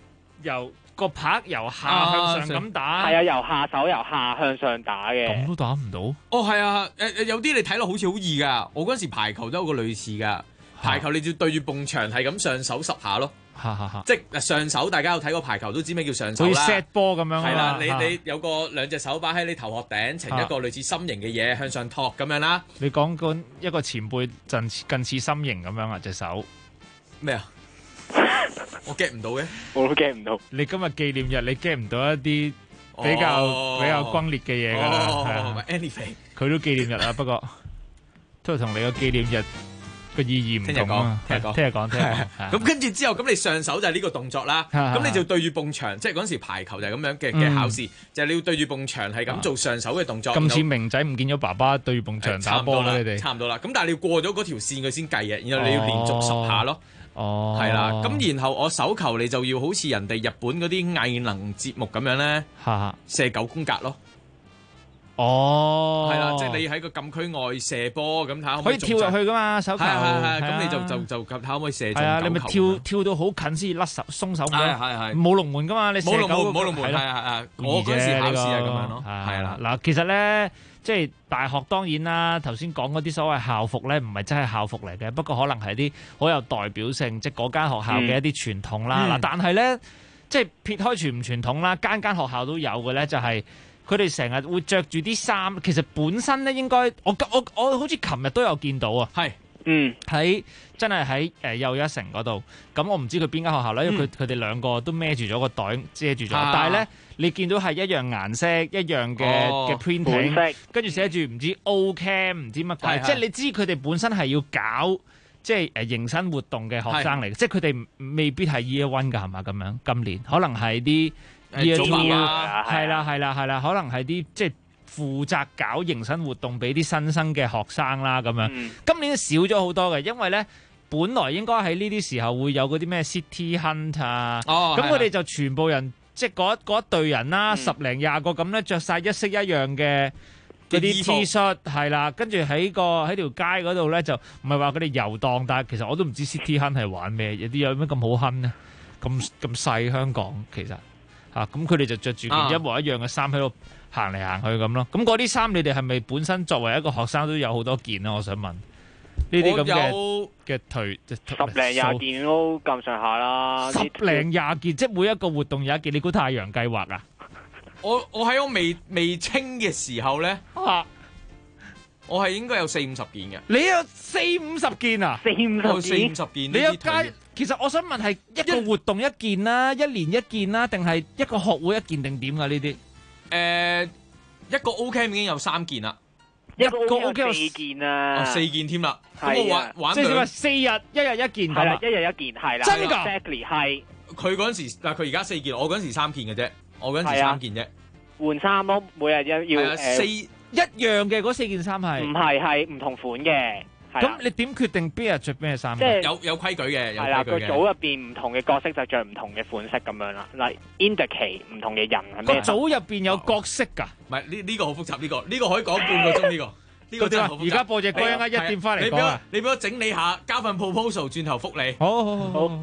由個拍由下向上咁打， 係啊，由下手由下向上打嘅。 咁都打唔到？ 哦，係啊，有啲你睇落好似好易㗎。我嗰陣時排球都有個類似㗎。排球你就對住埲牆係咁上手10下咯。即係上手，大家有睇過排球都知咩叫上手啦。 好似 set 波咁樣係啦，你有個兩隻手擺喺你頭殼頂，呈一個類似心形嘅嘢向上托咁樣啦。 你講緊一個前輩近似心形咁樣啊，隻手咩啊？我 get 唔到嘅， 我都 get 唔到。 你今日紀念日你 get 唔到一啲比較轟烈嘅嘢㗎啦。 Anyway， 佢都紀念日啊，不過都係同你個紀念日個意義唔同啊！聽日講。 咁跟住之後，咁你上手就係呢個動作啦。咁你就對住埲牆，即係嗰陣時排球就係咁樣嘅考試，就係你要對住埲牆係咁做上手嘅動作。 咁似明仔唔見咗爸爸對住埲牆打波啦，你哋差唔多啦。咁但係你要過咗嗰條線佢先計嘅，然後你要連續10下咯。 哦， 係啦。咁然後我手球你就要好似人哋日本嗰啲藝能節目咁樣咧，射9宮格咯。 哦， 係啦，即係你喺個禁區外射波，咁睇下可唔可以跳入去噶嘛？手球係，咁你就睇下可唔可以射中9球。 你咪跳到好近先甩手鬆手嘅， 係冇龍門噶嘛？你射冇龍門，係我嗰時考試係咁樣咯，係啦。 嗱，其實咧，即係大學當然啦，頭先講嗰啲所謂校服咧，唔係真係校服嚟嘅，不過可能係啲好有代表性，即係嗰間學校嘅一啲傳統啦。嗱，但係咧，即係撇開傳唔傳統啦，間間學校都有嘅咧，就係。佢哋成日會着住啲衫，其實本身咧應該，我好似琴日都有見到啊， 係， 真係喺又一城嗰度，咁我唔知佢邊間學校啦，因為佢哋兩個都孭住咗個袋遮住咗，但係咧你見到係一樣顏色、一樣嘅 printing， 跟住寫住唔知 O-Cam 唔知乜鬼，即係你知佢哋本身係要搞即係迎新活動嘅學生嚟嘅，即係佢哋未必係 Year One 㗎係嘛？咁樣今年可能係啲。係啦，可能係啲即係負責搞迎新活動俾啲新生嘅學生啦咁樣。今年少咗好多嘅，因為咧本來應該喺呢啲時候會有嗰啲咩 City Hunt 啊，咁佢哋就全部人即係嗰一隊人啦，10零20個咁咧，着晒一式一樣嘅嗰啲 T 恤係啦，跟住喺條街嗰度咧就唔係話佢哋遊蕩，但係其實我都唔知 City Hunt 係玩咩，有咩咁好哼呢？咁細香港其實。咁佢哋就着住件一模一樣嘅衫喺度行嚟行去咁咯。咁嗰啲衫你哋係咪本身作為一個學生都有好多件啊？我想問呢啲咁嘅 10零20件都咁上下啦。 10零20件，即係每一個活動有一件。你估太陽計劃啊？ 我喺我未清嘅時候咧，我係應該有40-50件嘅。 你有40-50件啊 ？40-50 件。 你有街？其實我想問係一個活動一件啦，一年一件啦，定係一個學會一件定點㗎呢啲？ 一個 O-Cam 已經有3件啦， 一個 O-Cam 有4件啊 ，4件添啦。咁我玩即係話4日1日1件， 係啦，1日1件係啦。 真㗎 ？Exactly 係。 佢嗰陣時嗱，佢而家4件，我嗰陣時3件嘅啫，我嗰陣時3件啫。 換衫咯，每日要一樣嘅嗰4件衫係。 唔係唔同款嘅。 咁你點決定邊日着咩衫？ 即係有規矩嘅， 係啦，個組入邊唔同嘅角色就着唔同嘅款式咁樣啦。嗱 indicate 唔同嘅人係咩？ 個組入邊有角色㗎？ 唔係呢個好複雜，呢個可以講半個鐘呢個真係好複雜。 而家播隻歌一點翻嚟講啊！ 你俾我整理下，交份 proposal 轉頭覆你。 好。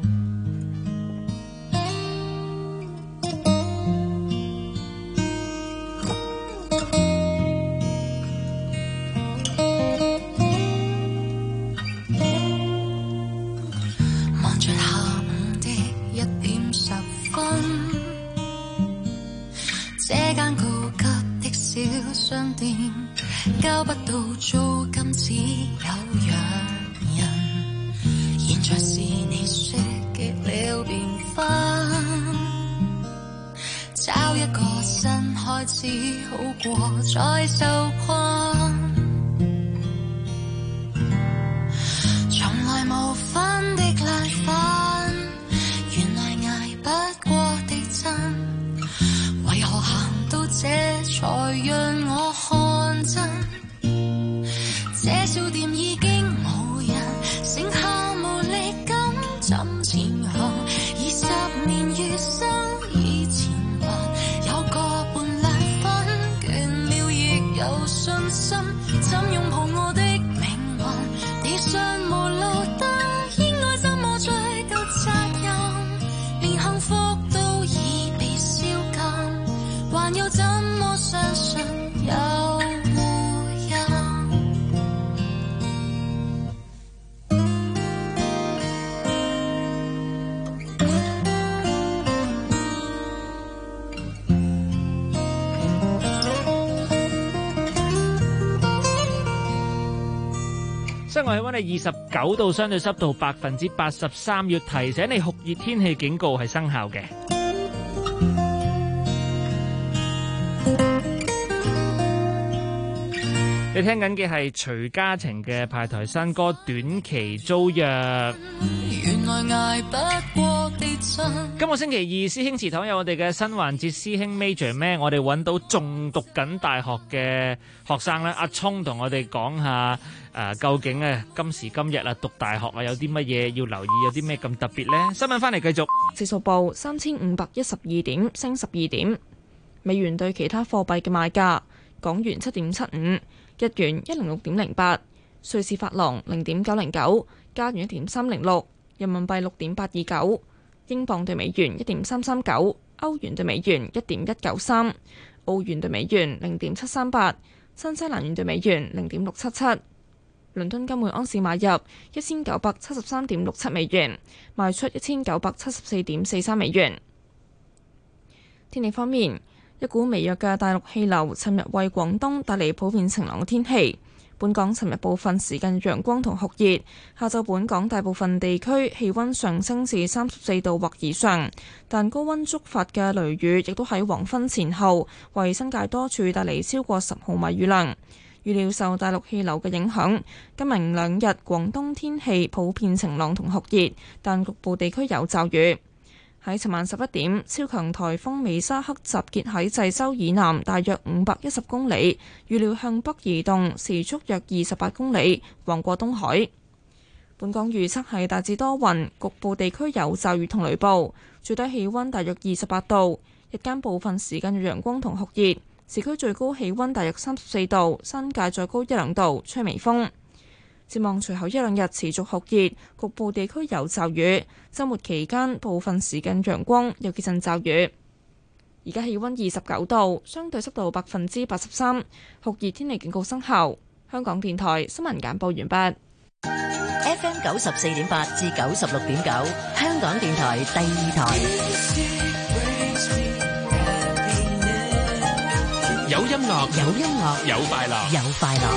商店交不到租金，只有讓人。現在是你說極了變分，找一個新開始好過再受困。從來無分的辣粉，原來捱不過地震，為何行到這才讓我看真？這小店已經無人，剩下無力感怎前行？20年月薪以前還有個半辣粉，倦了亦有信心。 還要怎麼相信有回音？ 室外氣溫係29度，相對濕度83%，要提醒你酷熱天氣警告係生效嘅。你聽緊嘅係徐嘉晴嘅排台新歌《短期租約》。 原來捱不過地震。 今個星期二，師兄祠堂有我哋嘅新環節師兄 Major 咩？我哋揾到仲讀緊大學嘅學生咧，阿聰同我哋講下究竟今時今日讀大學有啲乜嘢要留意，有啲咩咁特別呢？新聞翻嚟繼續。 指數報3512點，升12點。美元對其他貨幣嘅賣價：港元7.75，日元106.08，瑞士法郎0.909，加元1.306，人民幣6.829，英鎊對美元1.339，歐元對美元1.193，澳元對美元0.738，新西蘭元對美元0.677。倫敦金每盎司買入1973.67美元，賣出1974.43美元。天氣方面，一股微弱嘅大陸氣流尋日為廣東帶嚟普遍晴朗嘅天氣。本港尋日部分時間陽光同酷熱，下晝本港大部分地區氣溫上升至34度或以上，但高溫觸發嘅雷雨亦都喺黃昏前後為新界多處帶嚟超過10毫米雨量。預料受大陸氣流嘅影響，今明兩日廣東天氣普遍晴朗同酷熱，但局部地區有驟雨。喺尋晚11點，超強颱風美沙克集結喺濟州以南大約510公里，預料向北移動，時速約28公里，橫過東海。本港預測係大致多雲，局部地區有驟雨同雷暴，最低氣溫大約28度，日間部分時間有陽光同酷熱。市區最高氣溫大約34度，新界再高1-2度，吹微風。展望隨後1-2日持續酷熱，局部地區有驟雨。週末期間部分時間陽光，有幾陣驟雨。而家氣溫29度，相對濕度83%，酷熱天氣警告生效。香港電台新聞簡報完畢。 FM 94.8至96.9，香港電台第二台。 有音樂，有音樂，有快樂， 有快樂。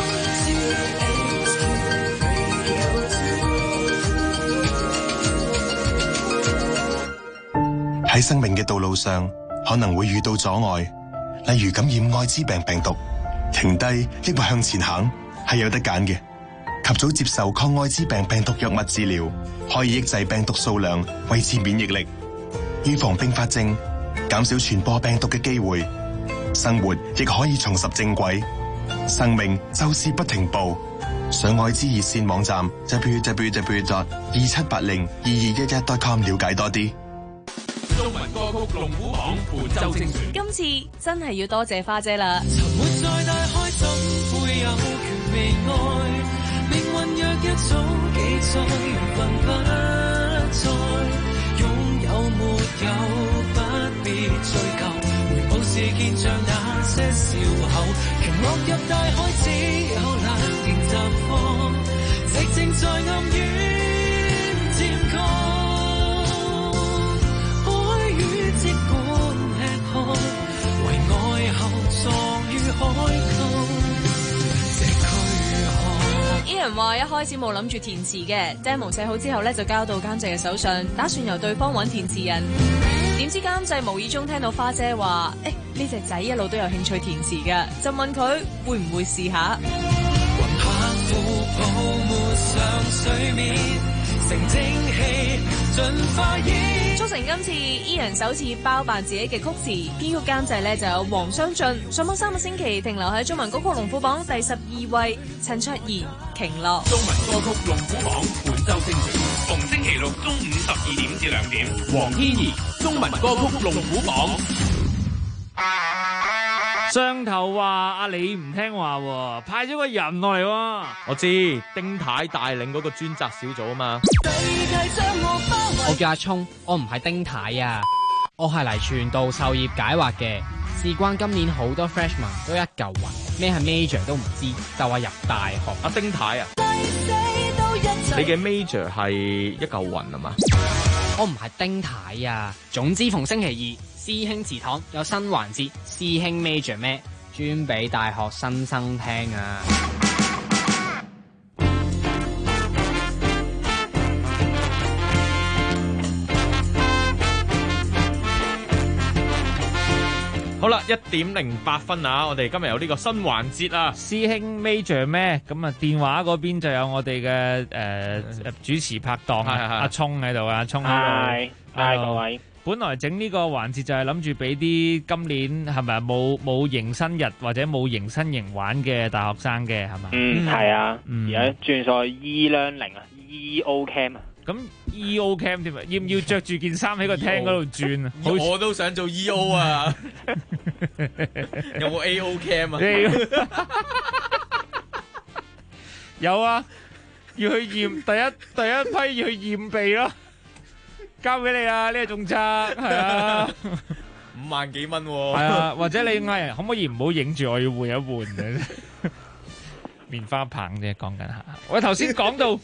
喺生命嘅道路上，可能會遇到阻礙，例如感染艾滋病病毒。停低抑或向前行，係有得揀嘅。及早接受抗艾滋病病毒藥物治療，可以抑制病毒數量，維持免疫力，預防併發症，減少傳播病毒嘅機會。生活亦可以重拾正軌，生命就是不停步。上愛滋熱線網站 www.27802211.com 了解多啲。 中文歌曲龍虎榜本周精選， 今次真係要多謝花姐啦。 沉沒再大開心，會有權未愛，命運若一早記載，緣分不再，擁有沒有不必追究。是見像那些笑口，鯨落入大海，只有冷凝綻放，寂靜在暗淵漸降。海魚即管吃喝，為愛後葬於海溝。 Ian 話一開始冇諗住填詞嘅 ，demo 寫好之後呢，就交到監製嘅手上，打算由對方揾填詞人。點知監製無意中聽到花姐話：呢隻仔一路都有興趣填詞嘅，就問佢會唔會試下。促成今次 Ian 首次包辦自己嘅曲詞，編曲監製呢就有黃雙進，上榜3個星期停留喺中文歌曲龍虎榜第12位，陳卓賢瓊樂。 中文歌曲龍虎榜本周精選，逢星期六中午12點至2點，黃天怡中文歌曲龍虎榜。 上頭話阿李唔聽話，派咗個人落嚟喎。 我知丁太帶領嗰個專責小組啊嘛。 我叫阿聰，我唔係丁太啊，我係嚟傳道授業解惑嘅。 事關今年好多 freshman 都一嚿雲，咩係 major 都唔知，就話入大學。 阿丁太啊，你嘅 major 係一嚿雲啊嘛？ 我唔係丁太啊。總之逢星期二，師兄祠堂有新環節，師兄 major 咩，專俾大學新生聽啊。 好啦，1:08啊！我哋今日有呢個新環節啊， 師兄 Major 咩？咁啊，電話嗰邊就有我哋嘅主持拍檔阿聰喺度啊，阿聰喺度。 係各位。 本來整呢個環節就係諗住俾啲今年係咪冇迎新日或者冇迎新營玩嘅大學生嘅係嘛？ 係啊。而家轉咗 E-learning 啊 ，EO Camp 啊。 咁 E.O. Camp 點啊？要唔要着住件衫喺個廳嗰度轉啊？ 我都想做 E.O. 啊！有冇 A.O. Camp 啊？ 有啊，要去驗第一批要去驗鼻咯，交俾你啊！呢個重責係啊 ，5萬幾蚊喎。 係啊，或者你嗌人可唔可以唔好影住我，要換一換嘅。棉花棒啫，講緊下。喂，頭先講到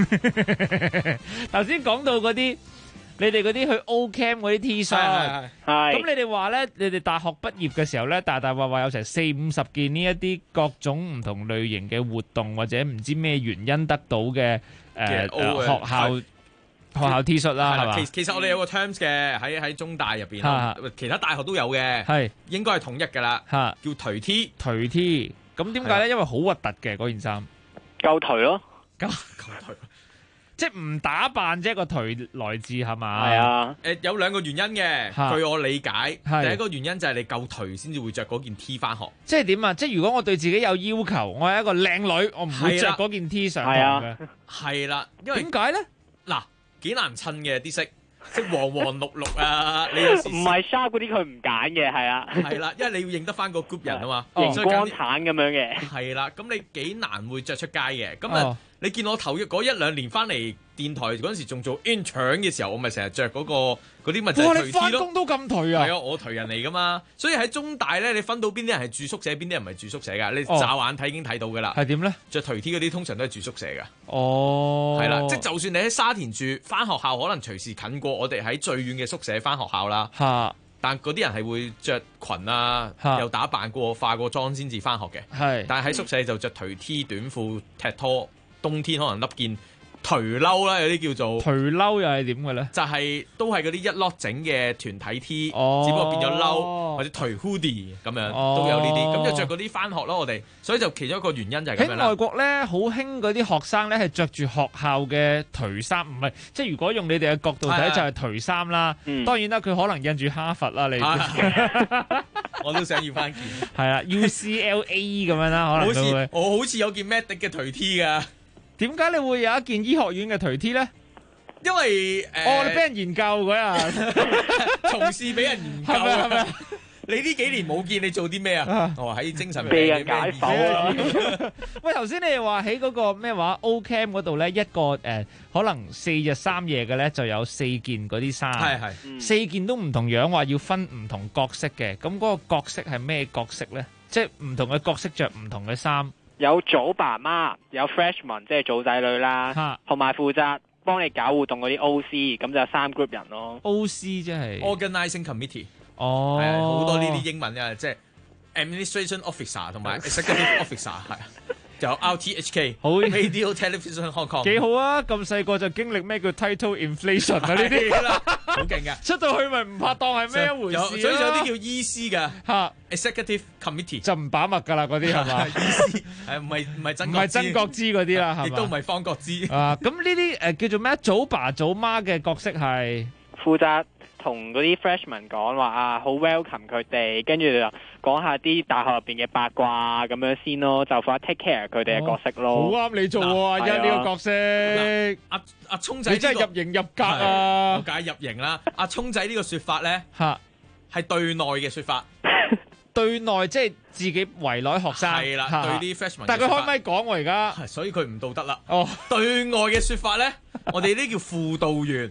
嗰啲，你哋嗰啲去 O Camp 嗰啲 T 恤，咁你哋話咧，你哋大學畢業嘅時候咧，大話有成40-50件呢一啲各種唔同類型嘅活動，或者唔知咩原因得到嘅學校 T 恤啦，係嘛？ 其實我哋有個 terms 嘅喺中大入邊，其他大學都有嘅，係應該係統一噶啦，叫頹 T。 頹 T。咁點解咧？因為好核突嘅嗰件衫， 夠頹咯， 夠頹，即係唔打扮啫。個頹來自係嘛？ 係啊， 有兩個原因嘅。據我理解，第一個原因就係你夠頹先至會着嗰件 T 翻學。 即係點啊？即係如果我對自己有要求，我係一個靚女，我唔會着嗰件 T 上堂嘅。 係啦，因為點解咧？ 嗱，幾難襯嘅啲色。即係黃黃綠綠啊！你有時唔係 sharp 嗰啲佢唔揀嘅，係啊， 係啦，因為你要認得翻個 group 人啊嘛， 熒光橙咁樣嘅， 係啦，咁你幾難會着出街嘅，咁啊，你見我頭嗰1-2年翻嚟電台嗰陣時仲做 intern 嘅時候，我咪成日着嗰啲咪就係頹 T 咯。 你翻工都咁頹啊？ 係啊，我頹人嚟噶嘛，所以喺中大咧，你分到邊啲人係住宿舍，邊啲人唔係住宿舍噶，你乍眼睇已經睇到噶啦。 係點咧？ 着頹 T 嗰啲通常都係住宿舍噶。 哦， 係啦，即係就算你喺沙田住，翻學校可能隨時近過我哋喺最遠嘅宿舍翻學校啦。但嗰啲人係會着裙啊，又打扮過、化過妝先至翻學嘅。係，但係喺宿舍就着頹 T 短褲、踢拖，冬天可能笠件頹褸啦，有啲叫做頹褸又係點嘅咧？ 就係都係嗰啲一粒整嘅團體 T，只不過變咗褸或者頹 hoodie 咁樣都有呢啲，咁就着嗰啲翻學咯。我哋所以就其中一個原因就係咁樣啦。 喺外國咧，好興嗰啲學生咧係着住學校嘅頹衫，唔係即係如果用你哋嘅角度睇就係頹衫啦。當然啦，佢可能印住哈佛啦，你我都想要翻件。 係啊 ，UCLA 咁樣啦，可能我好似有件 Medic 嘅頹 T 噶。 點解你會有一件醫學院嘅頹 T 咧？ 因為你俾人研究嗰日， 從事俾人研究係咪？你呢幾年冇見你做啲咩啊？喺精神病被人解剖啊！ 喂，頭先你哋話喺嗰個咩話 O Camp 嗰度咧，一個可能4日3夜嘅咧，就有4件嗰啲衫，係4件都唔同樣，話要分唔同角色嘅。咁嗰個角色係咩角色咧？即係唔同嘅角色着唔同嘅衫。 有組爸媽，有 freshman 即係組仔女啦，同埋負責幫你搞活動嗰啲 OC， 咁就有3 group 人咯。 OC 即係 Organizing Committee， 係好多呢啲英文嘅，即係 Administration Officer 同埋 Executive Officer 係。就有 RTHK， 好 Radio Television Hong Kong， 幾好啊！咁細個就經歷咩叫 title inflation 啊？呢啲啦，好勁嘅。出到去咪唔拍檔係咩一回事？ 所以有啲叫 EC 嘅嚇 Executive Committee 就唔把脈㗎啦，嗰啲係嘛 ？EC 係唔係曾國芝嗰啲啦，係嘛？ 亦都唔係方國芝啊！咁呢啲叫做咩？組爸組媽嘅角色係負責同嗰啲 freshman 講話啊，好 welcome 佢哋，跟住就講下啲大學入邊嘅八卦咁樣先咯，就負責 take care 佢哋嘅角色咯。 好啱你做喎，因呢個角色。 阿聰仔， 你真係入型入格啊！ 我梗係入型啦。阿聰仔呢個説法咧，係對內嘅説法。 對內即係自己圍內學生。係啦，對啲 freshman。 但係佢開咪講喎而家， 所以佢唔道德啦。對外嘅説法咧，我哋呢叫輔導員。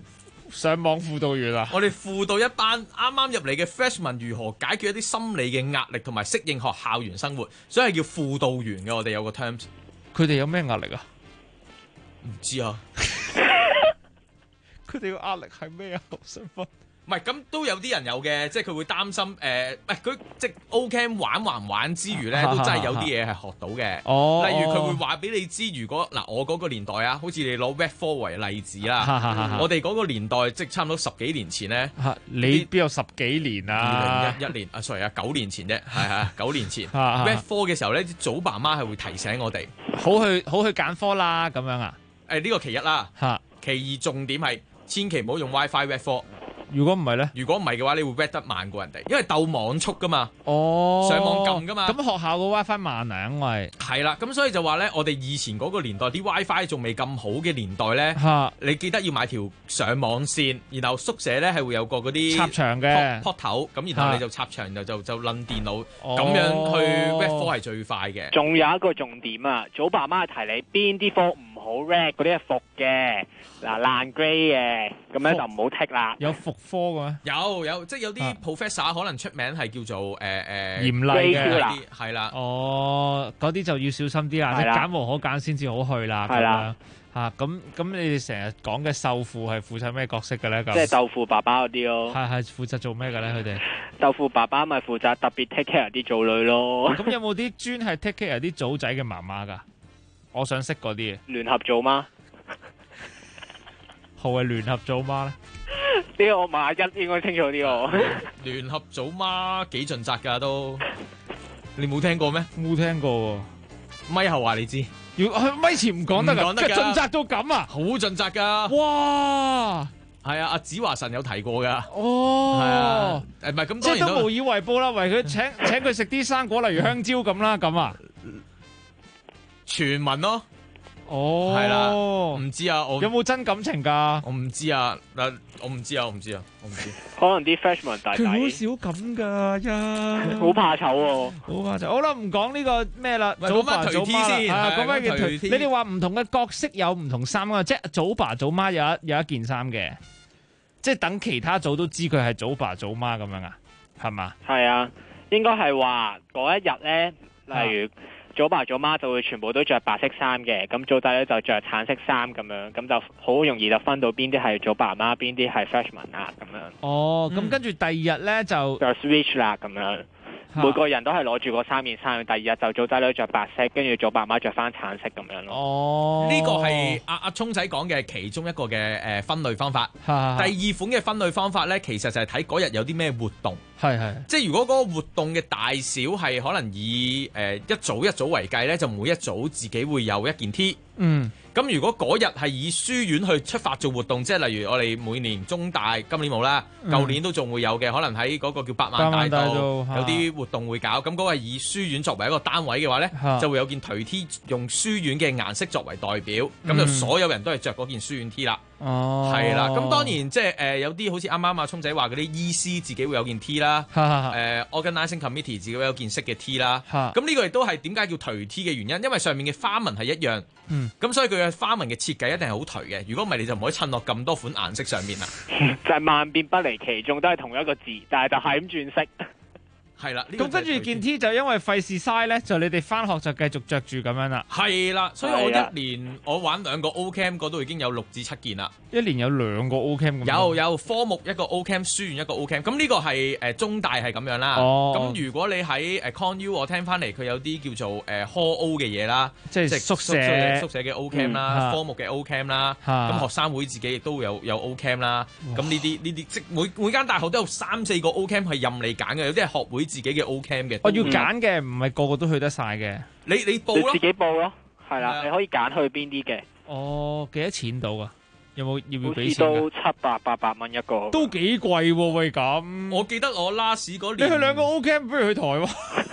上網輔導員啊！ 我哋輔導一班啱啱入嚟嘅 freshman 如何解決一啲心理嘅壓力同埋適應學校園生活，所以係叫輔導員嘅。我哋有個 terms。 佢哋有咩壓力啊？ 唔知啊。 佢哋嘅壓力係咩啊？我想問。 唔係咁都有啲人有嘅，即係佢會擔心佢即係 O-Camp 玩還唔玩之餘咧，都真係有啲嘢係學到嘅。 哦， 例如佢會話俾你知，如果我嗰個年代啊，好似你攞 Web 4為例子啦，我哋嗰個年代即係差唔多10幾年前咧。 你邊有10幾年啊 ？2011年9年前啫，係9年前。Web 4嘅時候咧，啲祖爸媽係會提醒我哋， 好去揀科啦，咁樣啊？ 呢個其一啦。其二重點係千祈唔好用 WiFi Web 4。 如果唔係咧？ 如果唔係嘅話，你會 read 得慢過人哋，因為鬥網速噶嘛。 哦， 上網撳噶嘛。 咁學校個 WiFi 慢啊，因為係啦，咁所以就話咧，我哋以前嗰個年代啲 WiFi 仲未咁好嘅年代咧，你記得要買條上網線，然後宿舍咧係會有個嗰啲插牆嘅 port 頭，咁然後你就插牆就攆電腦，咁樣去 Web 4係最快嘅。 仲有一個重點啊，祖爸媽提你邊啲科唔好 read， 嗰啲係伏嘅，爛 grade 嘅，咁樣就唔好剔啦。 有伏科嘅咩？ 有，即係有啲 professor 可能出名係叫做嚴厲嘅啲，係啦。 哦，嗰啲就要小心啲啦，你揀無可揀先至好去啦。 係啦， 咁你哋成日講嘅獸父係負責咩角色嘅咧？ 即係豆腐爸爸嗰啲咯。 係負責做咩嘅咧？佢哋豆腐爸爸咪負責特別 take care 啲祖女咯。 咁有冇啲專係 take care 啲祖仔嘅媽媽㗎？我想識嗰啲聯合祖媽。 何謂聯合祖媽咧？ 呢個我馬一應該清楚啲喎。 聯合祖媽幾盡責㗎都，你冇聽過咩？ 冇聽過喎。 咪後話你知， 要咪前唔講得㗎，即係盡責到咁啊！ 好盡責㗎。 哇！ 係啊，阿子華神有提過㗎。 哦， 係啊，唔係咁， 即係都無以為報啦，為佢請佢食啲生果，例如香蕉咁啦，咁啊， 傳聞咯。 哦， 係啦，唔知啊， 有冇真感情㗎？ 我唔知啊，我唔知。 可能啲 freshman 大佢好少咁㗎呀， 好怕醜喎， 好怕醜。好啦，唔講呢個咩啦，祖爸祖媽先，講翻件頹 T。你哋話唔同嘅角色有唔同衫啊，即係祖爸祖媽有一件衫嘅，即係等其他組都知佢係祖爸祖媽咁樣啊，係嘛？ 係啊，應該係話嗰一日咧，例如。祖爸祖媽就會全部都着白色衫嘅，咁祖仔咧就着橙色衫咁樣，咁就好容易就分到邊啲係祖爸媽，邊啲係 freshman 啊咁樣。 哦，咁跟住第二日咧就 switch 啦咁樣。每個人都係攞住個3件衫，第二日就祖仔女着白色，跟住祖爸媽着翻橙色咁樣咯。 哦，呢個係阿聰仔講嘅其中一個嘅分類方法。第二款嘅分類方法咧，其實就係睇嗰日有啲咩活動。 係， 即係如果嗰個活動嘅大小係可能以一組一組為計咧，就每一組自己會有一件 T。咁如果嗰日係以書院去出發做活動，即係例如我哋每年中大今年冇啦，舊年都仲會有嘅，可能喺嗰個叫百萬大道有啲活動會搞，咁嗰個係以書院作為一個單位嘅話咧，就會有件頹 T 用書院嘅顏色作為代表，咁就所有人都係着嗰件書院 T 啦。 哦， 係啦，咁當然即係有啲好似啱啱阿聰仔話嗰啲 E.C 自己會有件 T 啦，Organising Committee 自己會有件色嘅 T 啦，咁呢個亦都係點解叫頹 T 嘅原因，因為上面嘅花紋係一樣，咁所以佢嘅花紋嘅設計一定係好頹嘅，如果唔係你就唔可以襯落咁多款顏色上面啦。 就係萬變不離其宗，都係同一個字，但係就係咁轉色。 係啦， 咁跟住件 T 就因為費事嘥咧，就你哋翻學就繼續着住咁樣啦。 係啦，所以我一年我玩2個 O-Camp 嗰度已經有6至7件啦。 一年有2個 O-Camp 咁。有科目一個 O-Camp， 書院一個 O-Camp。咁呢個係中大係咁樣啦。咁如果你喺ConU， 我聽翻嚟佢有啲叫做Hall O 嘅嘢啦， 即係宿舍嘅 O-Camp 啦，科目嘅 O-Camp 啦。咁學生會自己亦都有 O-Camp 啦。咁呢啲即每間大學都有3、4個 O-Camp 係任你揀嘅，有啲係學會自己嘅 O-Camp 嘅。 我要揀嘅，唔係個個都去得晒嘅。 你報咯， 你自己報咯，係啦，你可以揀去邊啲嘅。 哦，幾多錢到啊？要唔要俾錢？ 好似都700-800蚊一個， 都幾貴喎喂咁。 我記得我 last 嗰年， 你去2個 O-Camp 不如去台灣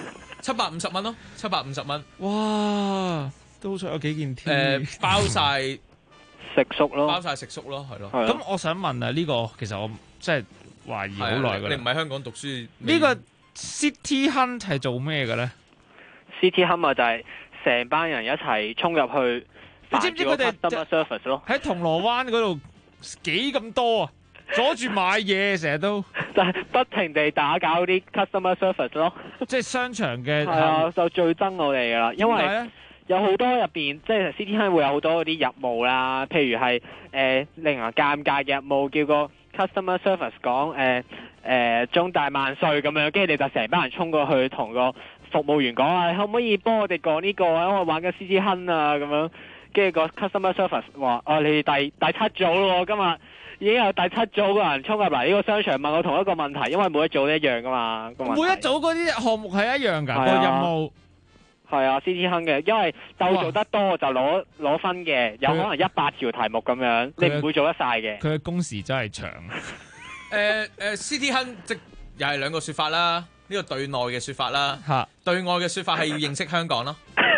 ，750蚊咯，750蚊。 哇，都好彩有幾件 T。 包晒食宿咯， 係咯。 咁我想問啊，呢個其實我真係懷疑好耐㗎啦。 你唔喺香港讀書， 呢個 City Hunt 係做咩嘅咧 ？City Hunt 咪就係成班人一齊衝入去。 你知唔知佢哋喺銅鑼灣嗰度幾咁多啊？ 阻住買嘢，成日都就係不停地打攪啲 customer service 咯。 即係商場嘅係啊，就最憎我哋噶啦，因為有好多入邊即係 City Hunt 會有好多嗰啲任務啦，譬如係令人尷尬嘅任務，叫個 customer service 講中大萬歲咁樣，跟住你就成班人衝過去同個服務員講啊，可唔可以幫我哋講呢個啊？因為我玩緊 City Hunt 啊咁樣，跟住個 customer service 話你哋第七組咯，今日已經有第七組個人衝入嚟呢個商場問我同一個問題，因為每一組都一樣噶嘛。 每一組嗰啲項目係一樣㗎，個任務。 係啊，City Hunt嘅，因為鬥做得多就攞分嘅，有可能100條題目咁樣，你唔會做得晒嘅。 佢嘅工時真係長。 City Hunt 即又係兩個説法啦，呢個對內嘅説法啦，對外嘅説法係要認識香港咯。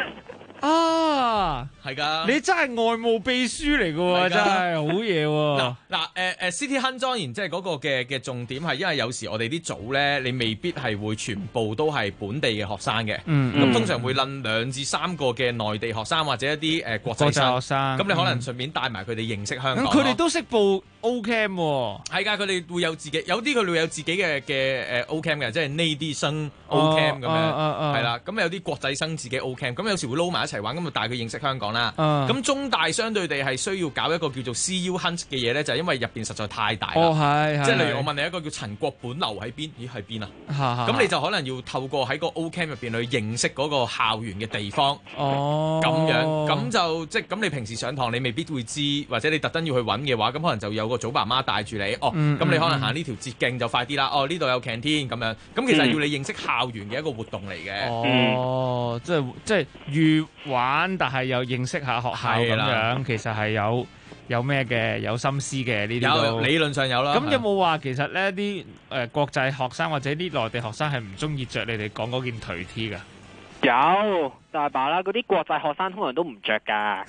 啊， 係㗎， 你真係外務秘書嚟㗎喎，真係好嘢喎。 嗱City Hunt 當然即係嗰個嘅重點係，因為有時我哋啲組咧，你未必係會全部都係本地嘅學生嘅，咁通常會撚2至3個嘅內地學生或者一啲國際學生，咁你可能順便帶埋佢哋認識香港。 佢哋都識報 O-Cam 喎， 係㗎，佢哋會有自己，有啲佢會有自己嘅O-Cam 嘅，即係呢啲生 O-Cam 咁樣，係啦。咁有啲國際生自己 O-Cam，咁有時會撈埋一齊玩，咁就帶佢認識香港啦。咁中大相對地係需要搞一個叫做 CU Hunt 嘅嘢咧，就係因為入邊實在太大啦。即係例如我問你一個叫陳國本樓喺邊？咦，喺邊啊？咁你就可能要透過喺個 O-Cam 入邊去認識嗰個校園嘅地方。咁樣咁就即係咁。你平時上堂你未必會知，或者你特登要去揾嘅話，咁可能就有個組爸媽帶住你。咁你可能行呢條捷徑就快啲啦。呢度有 canteen 咁樣。咁其實要你認識校園嘅一個活動嚟嘅。 即係預玩，但係又認識下學校咁樣，其實係有咩嘅，有心思嘅呢啲都理論上有啦。 咁有冇話其實呢啲國際學生或者啲內地學生係唔中意着你哋講嗰件頹 T 㗎？ 有大把啦，嗰啲國際學生通常都唔着㗎，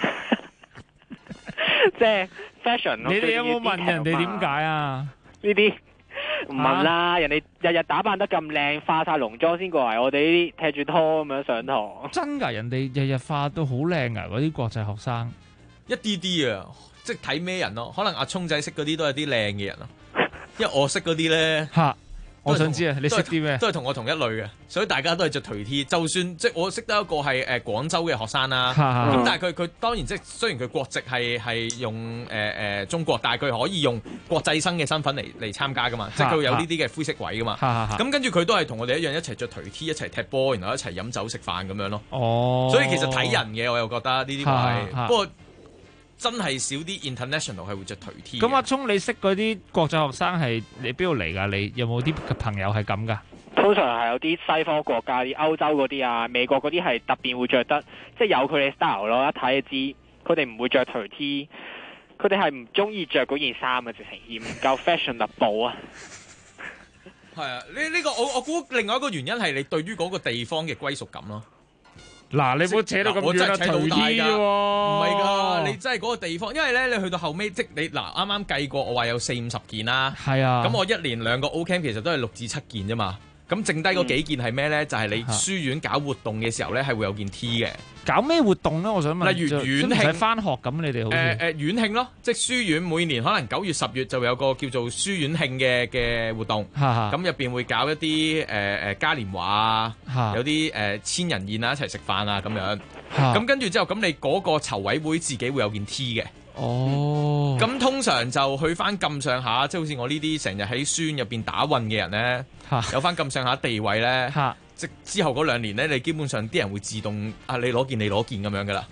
即係 fashion。 你哋有冇問人哋點解啊？ 呢啲唔問啦，人哋日日打扮得咁靚，化晒濃妝先過嚟，我哋呢啲踢住拖咁樣上堂。 真㗎，人哋日日化到好靚㗎，嗰啲國際學生。 一啲啊，即係睇咩人咯？可能阿聰仔識嗰啲都係啲靚嘅人咯，因為我識嗰啲咧我想知啊，你識啲咩？ 都係同我同一類嘅，所以大家都係着頹 T。就算即係我識得一個係廣州嘅學生啦，咁但係佢當然即係雖然佢國籍係用中國，但係佢可以用國際生嘅身份嚟參加噶嘛，即係佢會有呢啲嘅灰色位噶嘛。咁跟住佢都係同我哋一樣一齊着頹 T，一齊踢波，然後一齊飲酒食飯咁樣咯。所以其實睇人嘅，我又覺得呢啲係不過。真係少啲 international 係會着頹 T。 咁阿聰，你識嗰啲國際學生係你邊度嚟㗎？你有冇啲朋友係咁㗎？ 通常係有啲西方國家、啲歐洲嗰啲啊、美國嗰啲係特別會着得，即係有佢哋 style 咯。一睇就知佢哋唔會着頹 T，佢哋係唔中意着嗰件衫啊，直情而唔夠 fashionable 啊。 係啊，呢個我估另外一個原因係你對於嗰個地方嘅歸屬感咯。 嗱，你唔好扯到咁遠啦，頹 T 喎， 唔係㗎，你真係嗰個地方，因為咧你去到後尾，即你嗱啱啱計過，我話有40-50件啦， 係啊， 咁我1年2個 O-Camp 其實都係6至7件啫嘛，咁剩低嗰幾件係咩咧？就係你書院搞活動嘅時候咧，係會有件 T 嘅。 搞咩活動咧？我想問。例如院慶返學咁，你哋好似院慶咯，即係書院每年可能9月10月就有個叫做書院慶嘅活動，咁入邊會搞一啲嘉年華啊，有啲千人宴啊，一齊食飯啊咁樣。咁跟住之後，咁你嗰個籌委會自己會有件 T 嘅。咁通常就去翻咁上下，即係好似我呢啲成日喺書院入邊打混嘅人咧，有翻咁上下地位咧。即之後嗰2年咧，你基本上啲人會自動你攞件咁樣噶啦。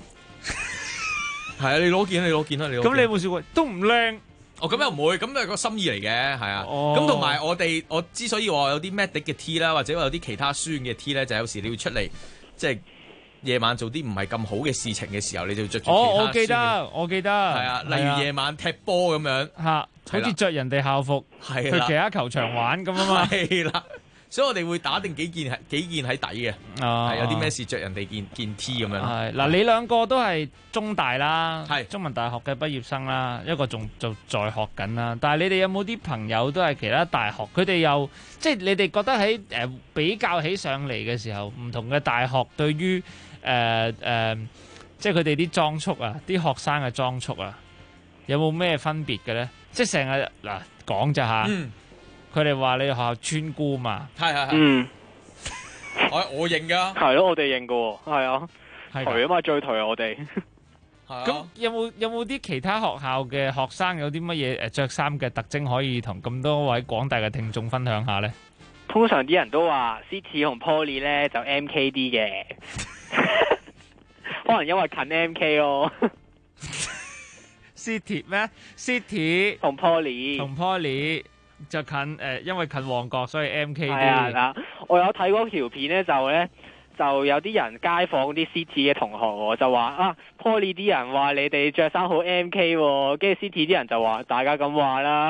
係啊，你攞件啦，你攞。 咁你有冇試過？都唔靚。 咁又唔會，咁係個心意嚟嘅，係啊。咁同埋我之所以話有啲 medic 嘅 T 啦，或者有啲其他書院嘅 T 咧，就有時你要出嚟，即係夜晚做啲唔係咁好嘅事情嘅時候，你就着住其他書院。 我記得。係啊，例如夜晚踢波咁樣， 好似着人哋校服，去其他球場玩咁啊嘛。 係啦。所以我哋會打定幾件喺底嘅，有啲咩事着人哋件 T 咁樣。 係嗱，你兩個都係中大啦，係中文大學嘅畢業生啦，一個仲就在學緊啦。但係你哋有冇啲朋友都係其他大學？佢哋又即係你哋覺得喺比較起上嚟嘅時候，唔同嘅大學對於即係佢哋啲裝束啊，啲學生嘅裝束啊，有冇咩分別嘅咧？ 即係成日嗱講咋嚇，佢哋話你學校村姑嘛， 係，我認㗎， 係咯，我哋認㗎喎，係啊，頹啊嘛，最頹我哋。 咁有冇啲其他學校嘅學生有啲乜嘢着衫嘅特徵可以同咁多位廣大嘅聽眾分享下咧？ 通常啲人都話 City 同 Poly 咧就 MK 啲嘅，可能因為近 MK 咯。 City 咩 ？City 同 Poly 就近因為近旺角，所以 MK 啲。 係啊，我有睇嗰條片咧，就有啲人街訪啲 City 嘅同學喎，就話啊 Poly 啲人話你哋着衫好 MK 喎，跟住 City 啲人就話大家咁話啦。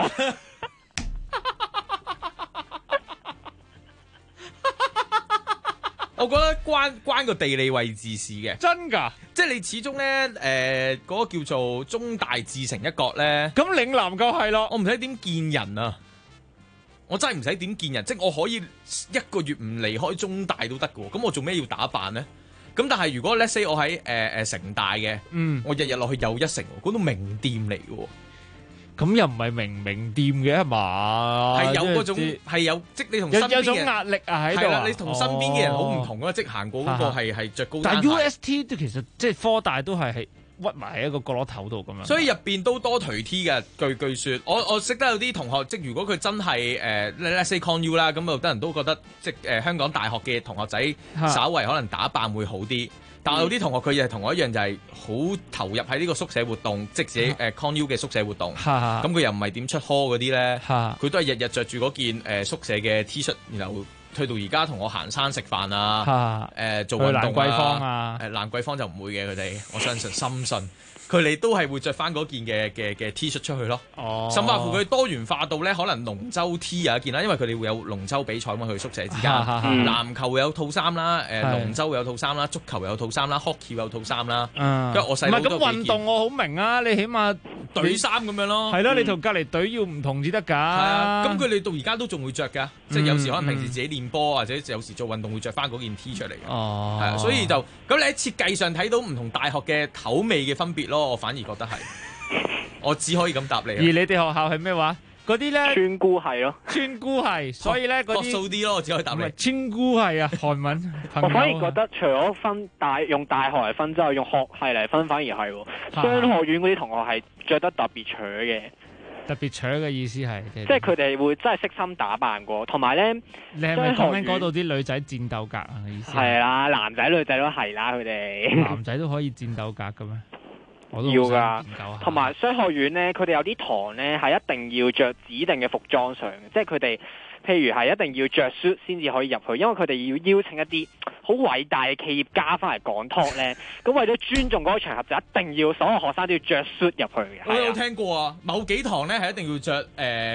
我覺得關個地理位置事嘅， 真㗎， 即係你始終咧嗰個叫做中大自成一角咧， 咁嶺南夠係咯， 我唔使點見人啊，我真係唔使點見人，即係我可以一個月唔離開中大都得嘅喎，咁我做咩要打扮咧？咁但係如果 let's say 我喺城大嘅，我日日落去又一城，嗰度名店嚟嘅喎。 咁又唔係名店嘅係嘛？ 係有嗰種係有，即你同身邊嘅有種壓力啊喺度。 係啦，你同身邊嘅人好唔同啊！即行過嗰個係着高踭鞋。 但 UST 都其實即係科大都係屈埋喺一個角落頭度咁樣。 所以入邊都多頹 T 嘅，據說我識得有啲同學，即如果佢真係let's say Con U 啦，咁有啲人都覺得即香港大學嘅同學仔稍為可能打扮會好啲。但係有啲同學佢又係同我一樣，就係好投入喺呢個宿舍活動，即係Con U 嘅宿舍活動。咁佢又唔係點出 hall 嗰啲咧，佢都係日日着住嗰件宿舍嘅 T 恤，然後去到而家同我行山食飯啊，做運動啊。去蘭桂坊啊，蘭桂坊就唔會嘅佢哋，我相信深信。佢哋都係會着翻嗰件嘅 T 恤出去咯，甚至乎佢多元化到咧，可能龍舟 T 有一件啦，因為佢哋會有龍舟比賽嘛，去宿舍之間，籃球會有套衫啦，龍舟會有套衫啦，足球會有套衫啦 ，hockey 會有套衫啦。跟住我細佬都幾件。唔係咁運動我好明啊，你起碼隊衫咁樣咯。係咯，你同隔離隊要唔同至得㗎。係啊，咁佢哋到而家都仲會着㗎，即係有時可能平時自己練波或者有時做運動會着翻嗰件 T 出嚟嘅。係啊，所以就咁你喺設計上睇到唔同大學嘅口味嘅分別咯。我反而覺得係，我只可以咁答你。 而你哋學校係咩話？嗰啲咧村姑係咯， 村姑係，所以咧嗰啲數啲咯，我只可以答你。 村姑係啊，韓文。 我反而覺得除咗分用大學嚟分之後，用學系嚟分反而係喎。商學院嗰啲同學係着得特別扯嘅。 特別扯嘅意思係， 即係佢哋會真係悉心打扮過，同埋咧， 你係咪講緊嗰度啲女仔戰鬥格啊？意思係啦，男仔女仔都係啦，佢哋男仔都可以戰鬥格嘅咩？我都要㗎，同埋商學院咧，佢哋有啲堂咧係一定要着指定嘅服裝上嘅，即係佢哋譬如係一定要着 suit 先至可以入去，因為佢哋要邀請一啲好偉大嘅企業家翻嚟講 talk 咧，咁為咗尊重嗰個場合，就一定要所有學生都要着 suit 入去嘅。 我有聽過啊，某幾堂咧係一定要着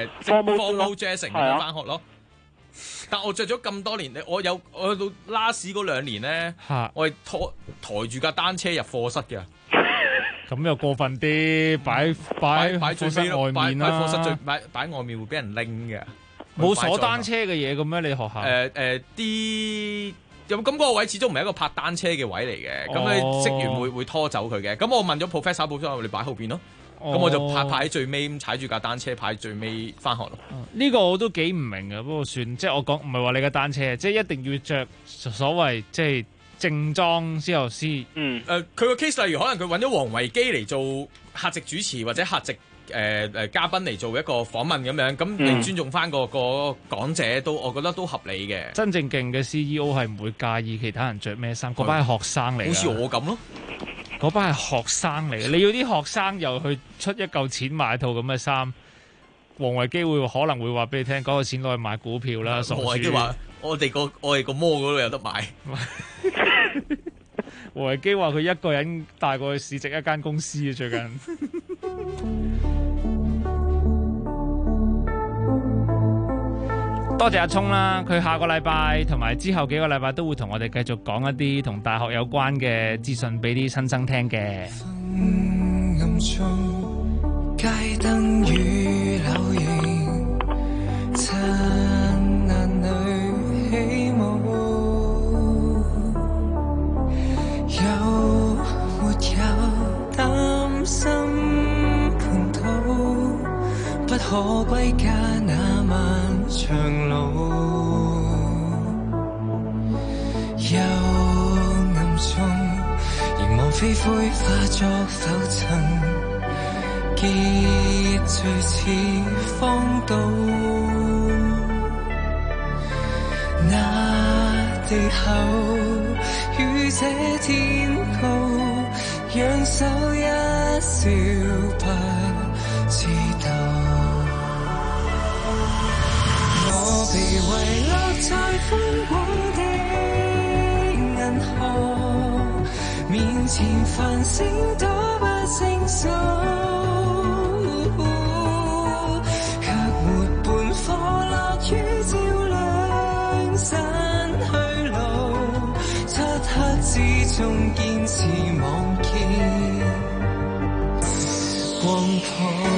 formal dressing 咁樣翻學咯。但我着咗咁多年，我到 last 嗰2年咧，我係抬住架單車入課室嘅。 咁又過分啲，擺課室外面啦， 擺課室擺外面會俾人拎嘅。 冇鎖單車嘅嘢嘅咩？你學校啲咁嗰個位始終唔係一個泊單車嘅位嚟嘅，咁你職員會拖走佢嘅。咁我問咗 professor，你擺後邊咯。咁我就排喺最尾，踩住架單車排最尾翻學咯。 呢個我都幾唔明嘅，不過算，即係我講唔係話你嘅單車，即係一定要着所謂即係正裝之後先。 佢個 case 例如可能佢揾咗王維基嚟做客席主持或者客席嘉賓嚟做一個訪問咁樣，咁你尊重翻個講者都，我覺得都合理嘅。 真正勁嘅 CEO 係唔會介意其他人着咩衫，嗰班係學生嚟。 好似我咁咯。 嗰班係學生嚟嘅，你要啲學生又去出一嚿錢買套咁嘅衫，王維基可能會話俾你聽，嗰個錢攞去買股票啦。 王維基話：我哋個摩嗰度有得買。 王維基話佢一個人大過市值一間公司啊！最近。多謝阿聰啦，佢下個禮拜同埋之後幾個禮拜都會同我哋繼續講一啲同大學有關嘅資訊俾啲新生聽嘅。暗中街燈與柳影，趁眼淚起舞，有沒有擔心盤途？ 非灰化作浮塵，結聚似荒島。那地厚於這天高，揚手一笑不知道。我被遺落在寬廣的銀河，面前繁星都不勝數，卻沒半顆樂於照亮身去路。漆黑之中堅持望見光譜。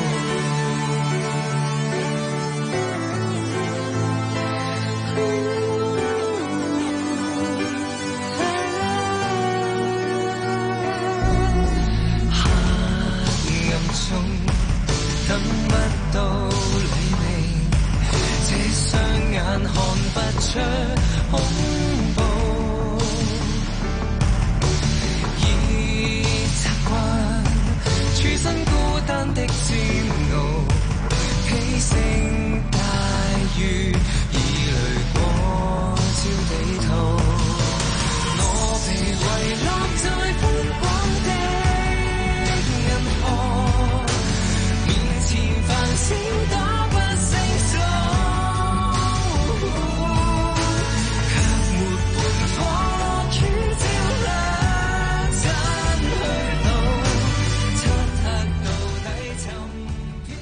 等不到黎明，這雙眼看不出恐怖，已習慣處身孤單的煎熬，披星戴月已累過焦地圖，我被遺落在寬廣的銀河，前繁星都不勝數，卻沒半顆樂於照亮真去路，漆黑到底尋遍。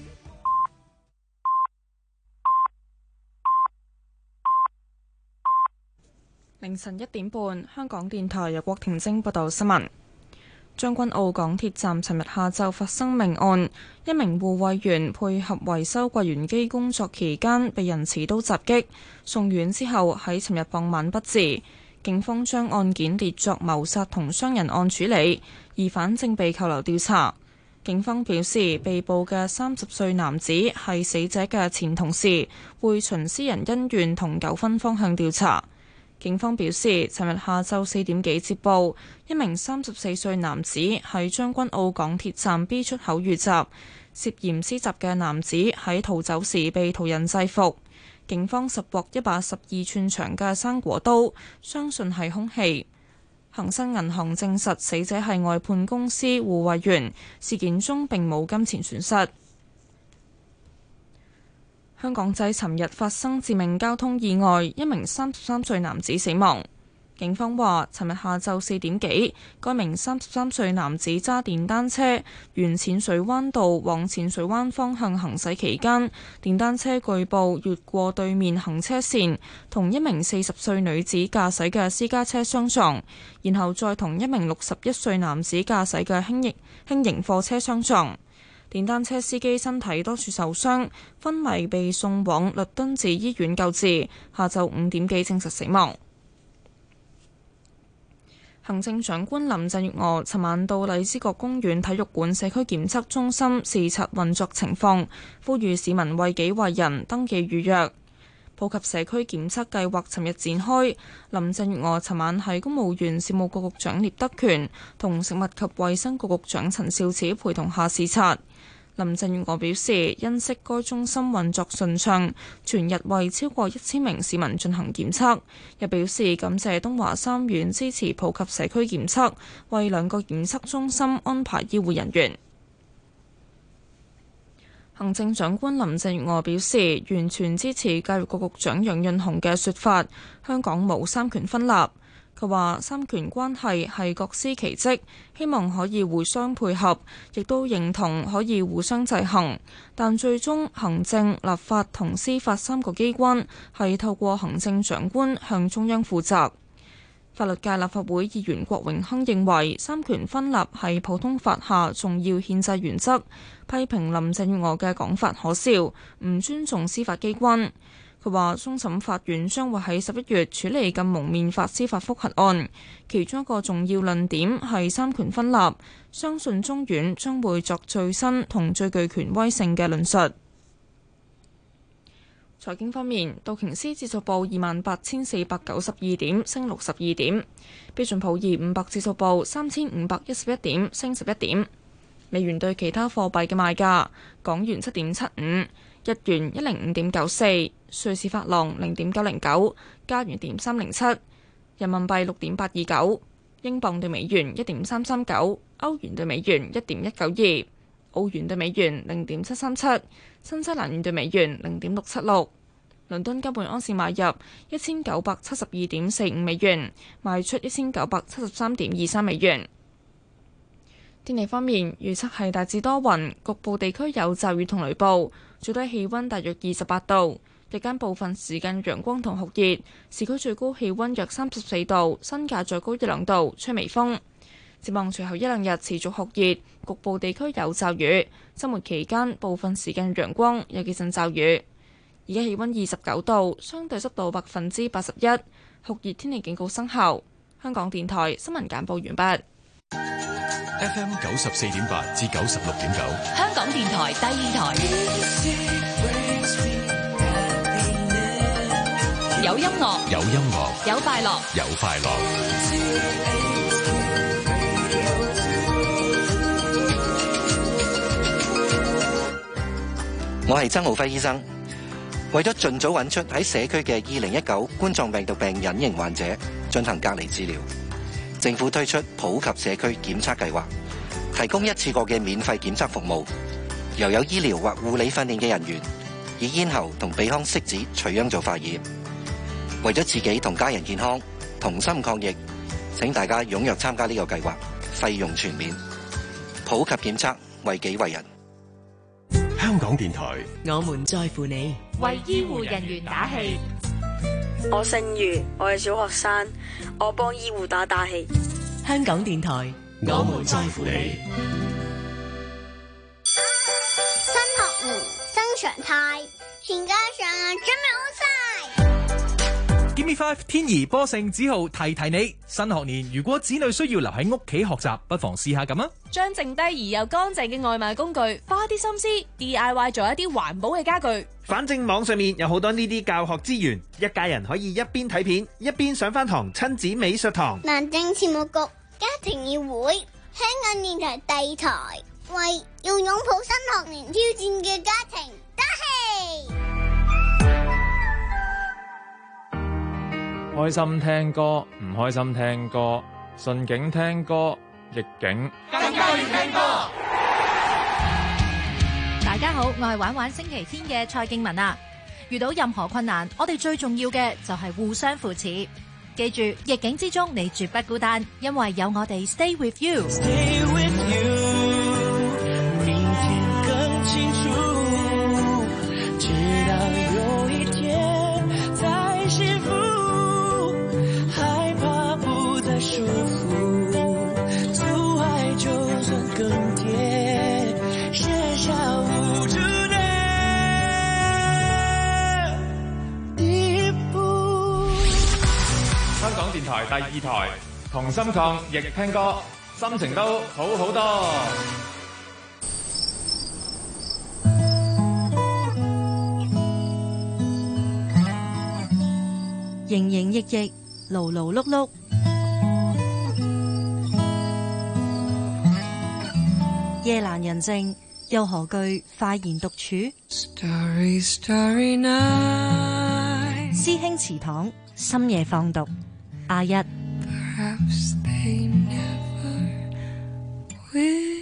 凌晨1點半，香港電台由郭婷晶報道新聞。將軍澳港鐵站尋日下晝發生命案，一名護衛員配合維修櫃員機工作期間被人持刀襲擊，送院之後喺尋日傍晚不治。警方將案件列作謀殺同傷人案處理，疑犯正被扣留調查。警方表示，被捕嘅30歲男子係死者嘅前同事，會循私人恩怨同糾紛方向調查。警方表示，尋日下晝4點幾接報，一名34歲男子喺將軍澳港鐵站 B 出口遇襲，涉嫌施襲嘅男子喺逃走時被途人制服。警方拾獲一把12寸長嘅生果刀，相信係兇器。恒生銀行證實死者係外判公司護衛員，事件中並冇金錢損失。香港仔尋日發生致命交通意外，一名33歲男子死亡。警方話，尋日下晝4點幾，該名33歲男子揸電單車沿淺水灣道往淺水灣方向行駛期間，電單車據報越過對面行車線，同一名40歲女子駕駛嘅私家車相撞，然後再同一名61歲男子駕駛嘅輕型貨車相撞。電單車司機身體多處受傷，昏迷被送往律敦治醫院救治，下晝5點幾證實死亡。行政長官林鄭月娥尋晚到荔枝角公園體育館社區檢測中心視察運作情況，呼籲市民為己為人登記預約。普及社區檢測計劃尋日展開，林鄭月娥尋晚喺公務員事務局局長聶德權同食物及衛生局局長陳肇始陪同下視察。林鄭月娥表示，欣悉該中心運作順暢，全日為超過1000名市民進行檢測。又表示感謝東華三院支持普及社區檢測，為2個檢測中心安排醫護人員。行政長官林鄭月娥表示，完全支持教育局局長楊潤雄嘅說法，香港冇三權分立。佢話三權關係係各司其職，希望可以互相配合，亦都認同可以互相制衡。但最終行政、立法同司法3個機關係透過行政長官向中央負責。法律界立法會議員郭榮鏗認為三權分立係普通法下重要憲制原則，批評林鄭月娥嘅講法可笑，唔尊重司法機關。佢話終審法院將會喺11月處理禁蒙面法司法覆核案，其中一個重要論點係三權分立，相信中院將會作最新同最具權威性嘅論述。 財經方面，道瓊斯指數報28,492點，升62點；標準普爾500指數報3,511點，升11點。美元對其他貨幣嘅賣價：港元7.75，日元105.94，瑞士法郎0.909，加元3.07，人民幣6.829，英鎊對美元1.339，歐元對美元1.192，澳元對美元0.737，新西蘭元對美元0.676。倫敦金每盎司買入1972.45美元，賣出1973.23美元。天氣方面，預測係大致多雲，局部地區有驟雨同雷暴，最低氣溫大約28度，日間部分時間陽光同酷熱，市區最高氣溫約34度，新界再高1-2度，吹微風。展望隨後1-2日持續酷熱，局部地區有驟雨，週末期間部分時間陽光，有幾陣驟雨。而家氣溫29度，相對濕度81%，酷熱天氣警告生效。香港電台新聞簡報完畢。 FM 94.8至96.9， 香港電台第二台，有音樂， 有音樂， 有快樂， 有快樂。 我係曾浩輝醫生。為咗盡早揾出喺社區嘅2019冠狀病毒病隱形患者，進行隔離治療，政府推出普及社區檢測計劃，提供一次過嘅免費檢測服務，由有醫療或護理訓練嘅人員以咽喉同鼻腔拭子取樣做化驗。為咗自己同家人健康，同心抗疫，請大家踴躍參加呢個計劃，費用全免。普及檢測，為己為人。 香港電台， 我們在乎你， 為醫護人員打氣。 我姓余，我係小學生，我幫醫護打氣。 香港電台， 我們在乎你。 新學年新常態，全家上準備好晒。 Gimme 5天怡波盛子豪提你，新學年如果子女需要留喺屋企學習，不妨試下咁啊！ 將剩低而又乾淨嘅外賣工具，花啲心思 DIY 做一啲環保嘅家具。 反正網上面有好多呢啲教學資源，一家人可以一邊睇片一邊上翻堂親子美術堂。 民政事務局家庭議會，香港電台第二台，為要擁抱新學年挑戰嘅家庭打氣。 開心聽歌，唔開心聽歌，順境聽歌，逆境更加要聽歌。 大家好，我係玩玩星期天嘅蔡敬文啊！遇到任何困難，我哋最重要嘅就係互相扶持。記住，逆境之中你絕不孤單，因為有我哋 Stay with you。Stay with you， 明天更清楚，直到有一天再幸福，害怕不再束縛，阻礙就算更迭，寫下無助的第一步。 香港電台第二台，同心抗疫聽歌，心情都好好多。 營營役役，勞勞碌碌，夜闌人靜，又何懼快言獨處？ Starry, starry night， 師兄祠堂深夜放毒，阿一。 Perhaps they never will。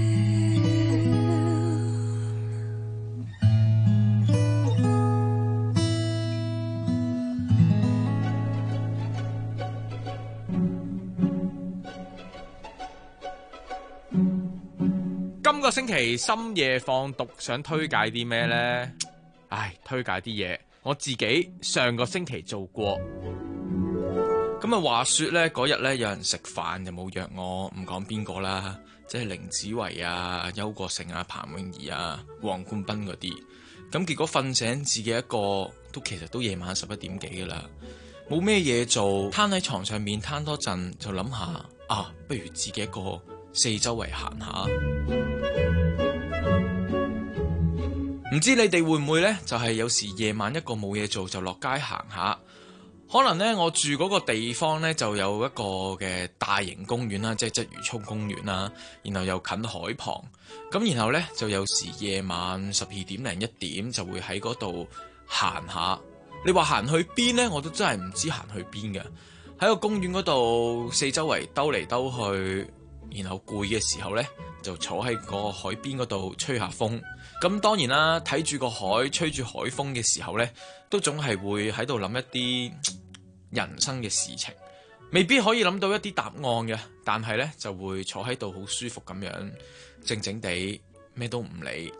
今個星期深夜放毒，想推介啲咩呢？推介啲嘢，我自己上個星期做過。咁啊，話說呢，嗰日呢，有人食飯又冇約我，唔講邊個啦，即係凌子維啊、邱國成啊、彭詠儀啊、黃冠斌嗰啲。咁結果瞓醒自己一個，其實都夜晚11點幾噶啦，冇咩嘢做，攤喺床上面攤多陣，就諗下不如自己一個四周圍行下。 唔知你哋會唔會呢？就係有時夜晚一個冇嘢做就落街行下。可能呢，我住嗰個地方呢，就有一個嘅大型公園啦，即係鰂魚涌公園啦，然後又近海旁。咁然後呢，就有時夜晚12點零1點就會喺嗰度行下。你話行去邊呢？我都真係唔知行去邊嘅。喺個公園嗰度四周圍兜嚟兜去，然後攰嘅時候呢，就坐喺個海邊嗰度吹下風。咁當然啦，睇住個海，吹住海風嘅時候呢，都總係會喺度諗一啲人生嘅事情，未必可以諗到一啲答案嘅，但係呢，就會坐喺度好舒服咁樣，靜靜地咩都唔理。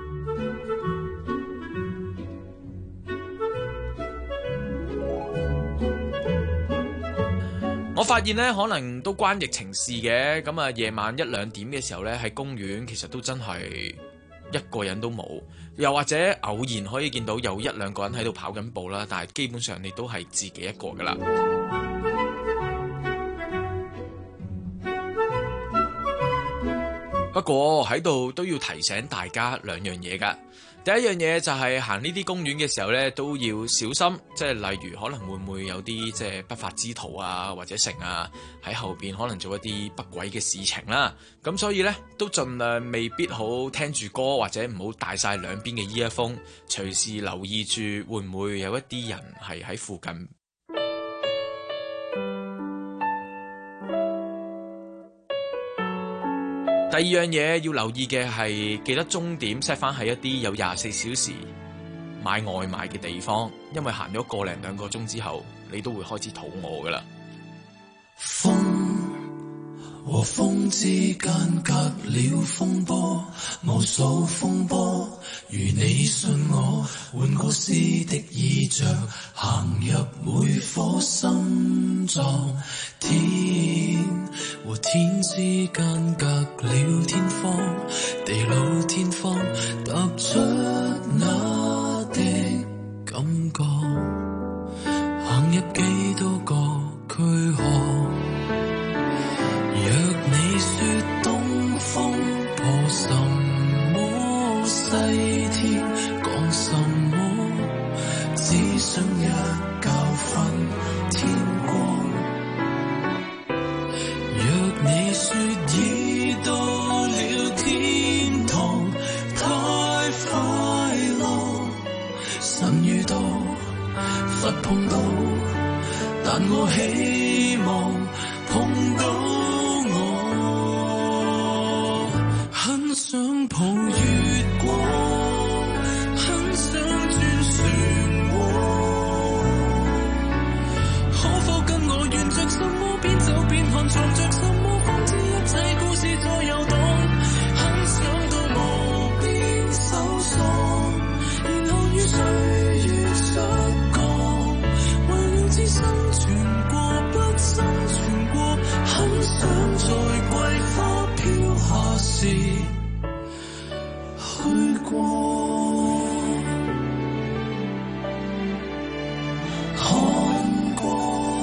我發現呢，可能都關疫情事嘅。咁啊，夜晚1、2點嘅時候呢，喺公園其實都真係一個人都冇，又或者偶然可以見到有1、2個人喺度跑緊步啦，但係基本上你都係自己一個噶啦。不過喺度都要提醒大家2樣嘢噶。第一樣嘢就係行呢啲公園嘅時候呢，都要小心，即係例如可能會唔會有啲即係不法之徒啊，或者成啊喺後邊可能做一啲不軌嘅事情啦。咁所以呢，都盡量未必好聽住歌，或者唔好戴晒兩邊嘅 earphone，隨時留意住會唔會有一啲人係喺附近。第二樣嘢要留意嘅係記得鐘點 set 翻喺一啲有24小時買外賣嘅地方，因為行咗個零2個鐘之後，你都會開始肚餓噶啦。 風和風之間隔了風波，無數風波，如你信我，換過詩的意象，行入每顆心臟。天和天之間隔了天荒，地老天荒，踏出那的感覺，行入幾多個軀殼。若你說東風破什麼西天講什麼，只想一覺瞓天光。若你說已到了天堂太快樂，神遇到佛碰到，但我希望碰到。很想抱月光，很想轉漩渦，可否跟我沿着什麼邊走邊看，藏着什麼方知一切故事在遊蕩。很想到無邊搜索，然後與歲月摔角，為了知生存過不生存過，很想在桂花飄下時去過，看過。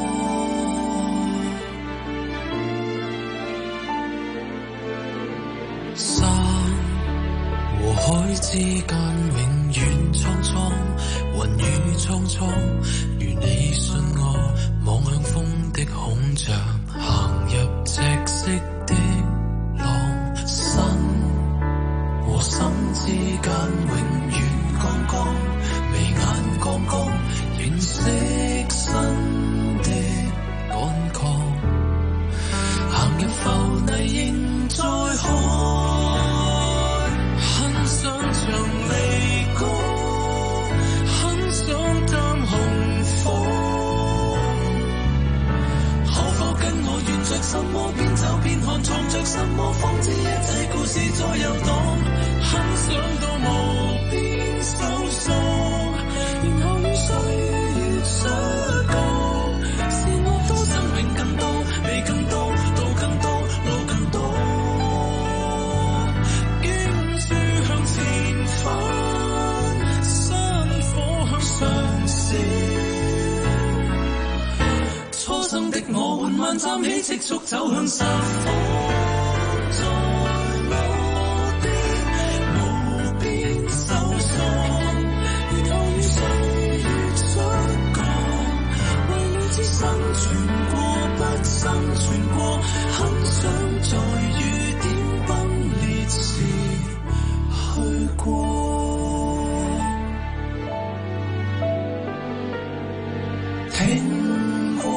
山和海之間永遠蒼蒼，雲雨蒼蒼，如你信我，望向風的孔雀，行入赤色的浪。身和心之間永遠剛剛，眉眼剛剛，認識新的乾涸，行入浮泥仍在看，很想像離歌，很想擔紅火，可否跟我沿着什麼邊走邊看，藏着什麼方知一切故事在遊蕩。很想到無邊搜索，然後與歲月摔角，是我多生命更多，你更多，路更多，路更多，經書向前翻，山火向上燒，初生的我緩慢站起，積蓄走向實火。在我的無邊搜索， 存過，很想在雨點崩裂時去過。聽過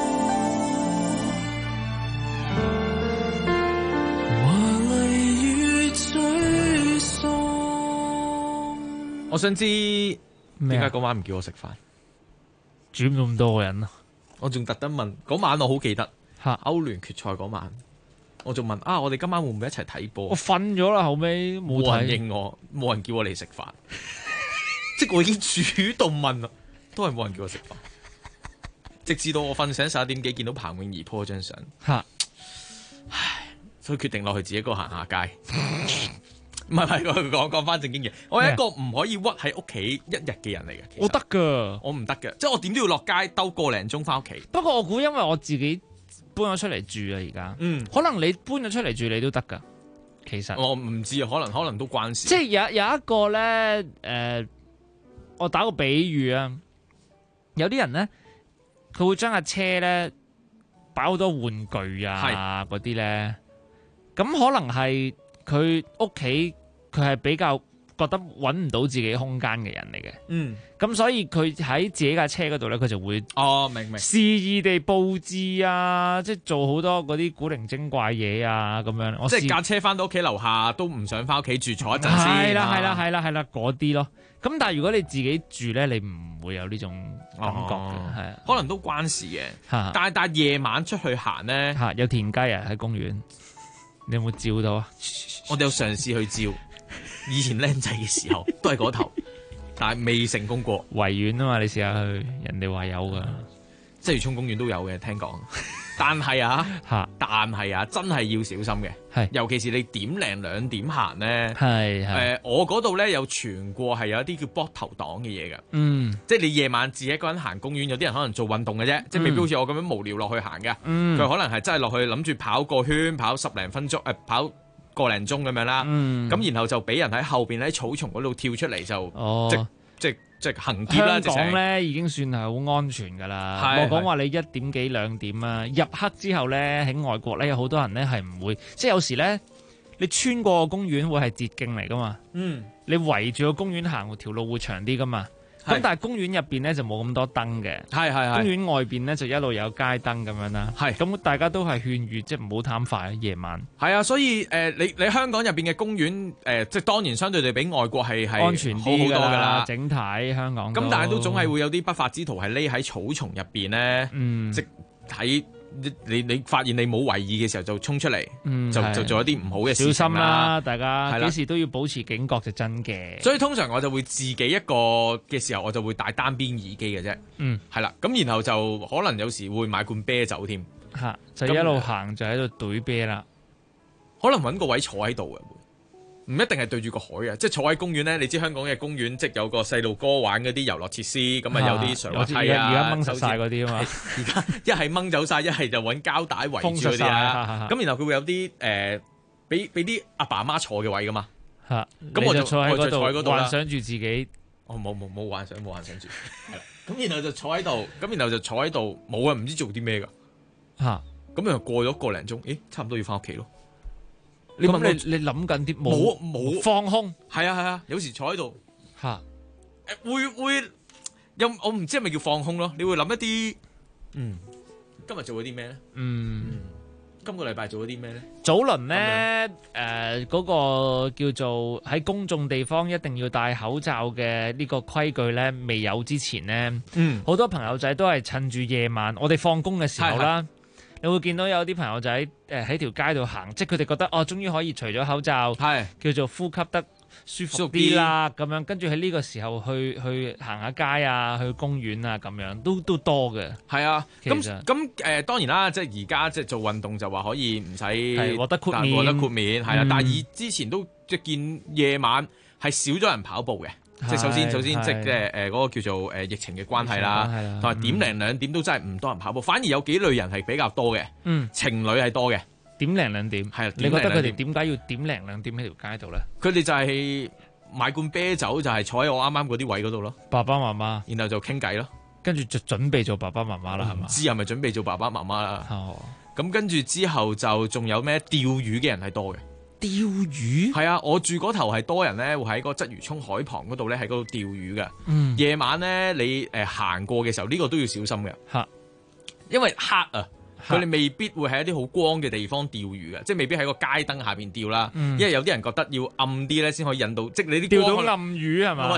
華麗與沮喪。 我想知點解嗰晚唔叫我食飯？ 煮咁多個人啊！ 我仲特登問嗰晚，我好記得歐聯決賽嗰晚，我仲問我哋今晚會唔會一齊睇波？ 我瞓咗啦，後尾冇人應我，冇人叫我嚟食飯，即係我已經主動問啦，都係冇人叫我食飯。直至到我瞓醒11點幾，見到彭詠儀 po 張相，唉，所以決定落去自己一個行下街。唔係，講翻正經嘢。我係一個唔可以屈喺屋企一日嘅人嚟嘅。 我得㗎， 我唔得嘅，即係我點都要落街兜個零鐘翻屋企。 不過我估因為我自己搬咗出嚟住啊，而家，可能你搬咗出嚟住你都得㗎。其實我唔知啊，可能都關事。 即係有一個咧，我打個比喻啊，有啲人咧，佢會將架車咧擺好多玩具啊嗰啲咧，咁可能係佢屋企佢係比較覺得揾唔到自己空間嘅人嚟嘅，咁所以佢喺自己架車嗰度咧，佢就會明肆意地佈置啊，即係做好多嗰啲古靈精怪嘢啊咁樣。 即係架車翻到屋企樓下都唔想翻屋企住，坐一陣先。 係啦，嗰啲咯。咁但係如果你自己住咧，你唔會有呢種感覺嘅，係啊， 可能都關事嘅。但係夜晚出去行咧， 有田雞啊喺公園，你有冇照到啊？ 我哋有嘗試去照，以前僆仔嘅時候都係嗰頭，但係未成功過。 維園啊嘛，你試下去，人哋話有噶， 鰂魚涌公園都有嘅，聽講。但係真係要小心嘅。尤其是你點零2點行咧，我嗰度咧有傳過係有一啲叫膊頭黨嘅嘢㗎。即係你夜晚自己一個人行公園，有啲人可能做運動嘅啫，即係未必好似我咁樣無聊落去行嘅。佢可能係真係落去諗住跑個圈，跑10零分鐘，跑個零鐘咁樣啦。咁然後就俾人喺後邊喺草叢嗰度跳出嚟就即係行劫啦！ 香港咧已經算係好安全㗎啦。我講話你1點幾2點啊，入黑之後咧喺外國咧有好多人咧係唔會，即係有時咧你穿過個公園會係捷徑嚟㗎嘛。你圍住個公園行條路會長啲㗎嘛。咁但係公園入邊咧就冇咁多燈嘅。公園外邊咧就一路有街燈咁樣啦。咁大家都係勸喻，即係唔好貪快夜晚。 係啊，所以你香港入邊嘅公園即係當然相對地比外國係安全啲好多㗎啦。整體香港咁，但係都總係會有啲不法之徒係匿喺草叢入邊咧，即喺你發現你冇為意嘅時候就衝出嚟，就做一啲唔好嘅事情。 小心啦，大家幾時都要保持警覺就真嘅。 所以通常我就會自己一個嘅時候，我就會戴單邊耳機嘅啫。係啦，咁然後就可能有時會買罐啤酒添， 就一路行就喺度懟啤啦。 可能揾個位坐喺度嘅。唔一定係對住個海嘅，即係坐喺公園咧。你知香港嘅公園即係有個細路哥玩嗰啲遊樂設施，咁啊有啲上滑梯啊。 而家掹走晒嗰啲啊嘛。 而家一係掹走晒，一係就揾膠帶圍住嗰啲啊。咁然後佢會有啲俾啲阿爸阿媽坐嘅位噶嘛。咁我就坐喺嗰度幻想住自己。 冇幻想住。係啦。咁然後就坐喺度，冇啊，唔知做啲咩㗎。咁又過咗個零鐘，咦，差唔多要翻屋企咯。 你諗緊啲冇放空， 係啊，有時坐喺度會有我唔知係咪叫放空咯？你會諗一啲今日做咗啲咩咧？今個禮拜做咗啲咩咧？ 早輪咧嗰個叫做喺公眾地方一定要戴口罩嘅呢個規矩咧，未有之前咧，好多朋友仔都係趁住夜晚我哋放工嘅時候啦。你會見到有啲朋友仔喺條街度行，即係佢哋覺得終於可以除咗口罩，叫做呼吸得舒服啲啦，咁樣跟住喺呢個時候去行下街啊，去公園啊，咁樣都多嘅。 係啊，咁當然啦，即係而家即係做運動就話可以唔使獲得豁免， 係啦。但係之前都即係見夜晚係少咗人跑步嘅。即係首先即係嗰個叫做疫情嘅關係啦，同埋1點2點都真係唔多人跑步，反而有幾類人係比較多嘅，情侶係多嘅。 1點2點係啊， 你覺得佢哋點解要1點2點喺條街度咧？ 佢哋就係買罐啤酒，就係坐喺我啱啱嗰啲位嗰度咯。 爸爸媽媽， 然後就傾偈咯， 跟住就準備做爸爸媽媽啦，係嘛？ 唔知係咪準備做爸爸媽媽啦？ 咁跟住之後就仲有咩釣魚嘅人係多嘅。 釣魚係啊，我住嗰頭係多人咧，會喺個鰂魚涌海旁嗰度咧，喺嗰度釣魚嘅。 嗯， 夜晚咧，你行過嘅時候，呢個都要小心嘅。 嚇， 因為黑啊，佢哋未必會喺一啲好光嘅地方釣魚嘅，即係未必喺個街燈下邊釣啦。因為有啲人覺得要暗啲咧，先可以引到，即係你啲釣到暗魚係嘛？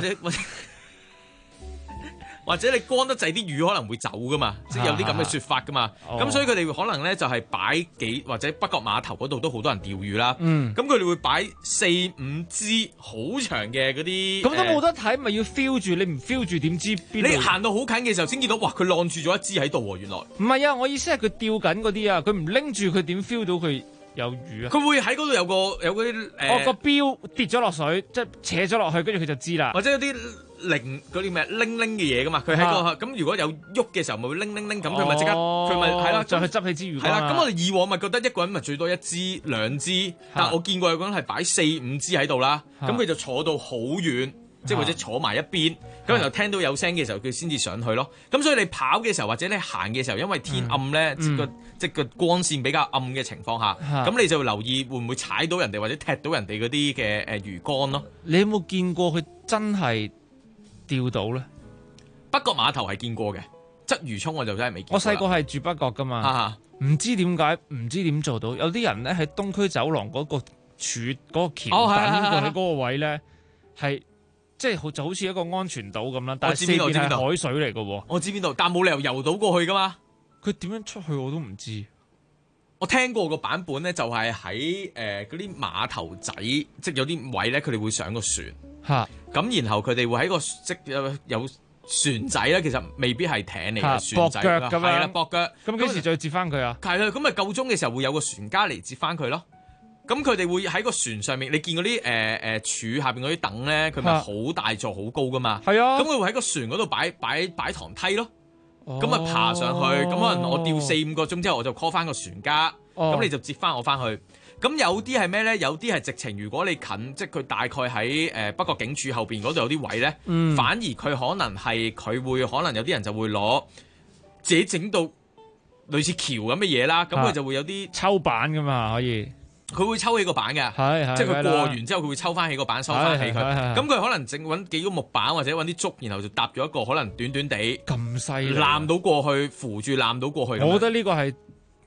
或者你光得滯，啲魚可能會走噶嘛，即係有啲咁嘅説法噶嘛。咁所以佢哋可能咧就係擺幾或者北角碼頭嗰度都好多人釣魚啦。咁佢哋會擺4-5支好長嘅嗰啲。 咁都冇得睇，咪要 feel 住？你唔 feel 住點知邊？ 你行到好近嘅時候先見到，哇！佢晾住咗一支喺度喎，原來。唔係啊，我意思係佢釣緊嗰啲啊，佢唔拎住佢點 feel 到佢有魚啊？ 佢會喺嗰度有嗰啲個標跌咗落水，即係扯咗落去，跟住佢就知啦。 或者有啲嗰啲咩拎嘅嘢噶嘛，佢喺個咁如果有喐嘅時候，咪會拎咁，佢咪即刻佢咪係啦， 就去執起支魚。 係啦，咁我哋以往咪覺得一個人咪最多1支2支，但係我見過有個人係擺4-5支喺度啦，咁佢就坐到好遠，即係或者坐埋一邊，咁然後聽到有聲嘅時候，佢先至上去咯。咁所以你跑嘅時候或者你行嘅時候，因為天暗咧，即個光線比較暗嘅情況下，咁你就留意會唔會踩到人哋或者踢到人哋嗰啲嘅魚竿咯。 你有冇見過佢真係釣到咧？ 北角碼頭係見過嘅，鰂魚涌我就真係未見過。 我細個係住北角噶嘛，唔知點解，唔知點做到。有啲人咧喺東區走廊嗰個柱嗰個橋墩喺嗰個位咧，係即係就好似一個安全島咁啦。但係四邊係海水嚟嘅喎。 我知邊度，但冇理由游到過去噶嘛。 佢點樣出去我都唔知。 我聽過個版本咧，就係喺嗰啲碼頭仔，即係有啲位咧，佢哋會上個船。咁然後佢哋會喺個即有船仔咧，其實未必係艇嚟嘅，船仔駁腳咁樣， 係啦，駁腳。 咁幾時再接翻佢啊？ 係啦，咁咪夠鐘嘅時候會有個船家嚟接翻佢咯。咁佢哋會喺個船上面，你見嗰啲柱下邊嗰啲凳咧，佢咪好大座、好高噶嘛？係啊。咁佢會喺個船嗰度擺堂梯咯。咁咪爬上去，咁可能我釣4-5個鐘之後，我就 call 翻個船家，咁你就接翻我翻去。咁有啲係咩咧？有啲係直情，如果你近，即係佢大概喺北角警署後邊嗰度有啲位咧，反而佢可能係佢會可能有啲人就會攞自己整到類似橋咁嘅嘢啦，咁佢就會有啲抽板噶嘛，可以。 佢會抽起個板嘅，即係佢過完之後，佢會抽翻起個板，收翻起佢。咁佢可能揾幾個木板或者揾啲竹，然後就搭咗一個可能短短地咁犀利， 攬到過去，扶住攬到過去。 我覺得呢個係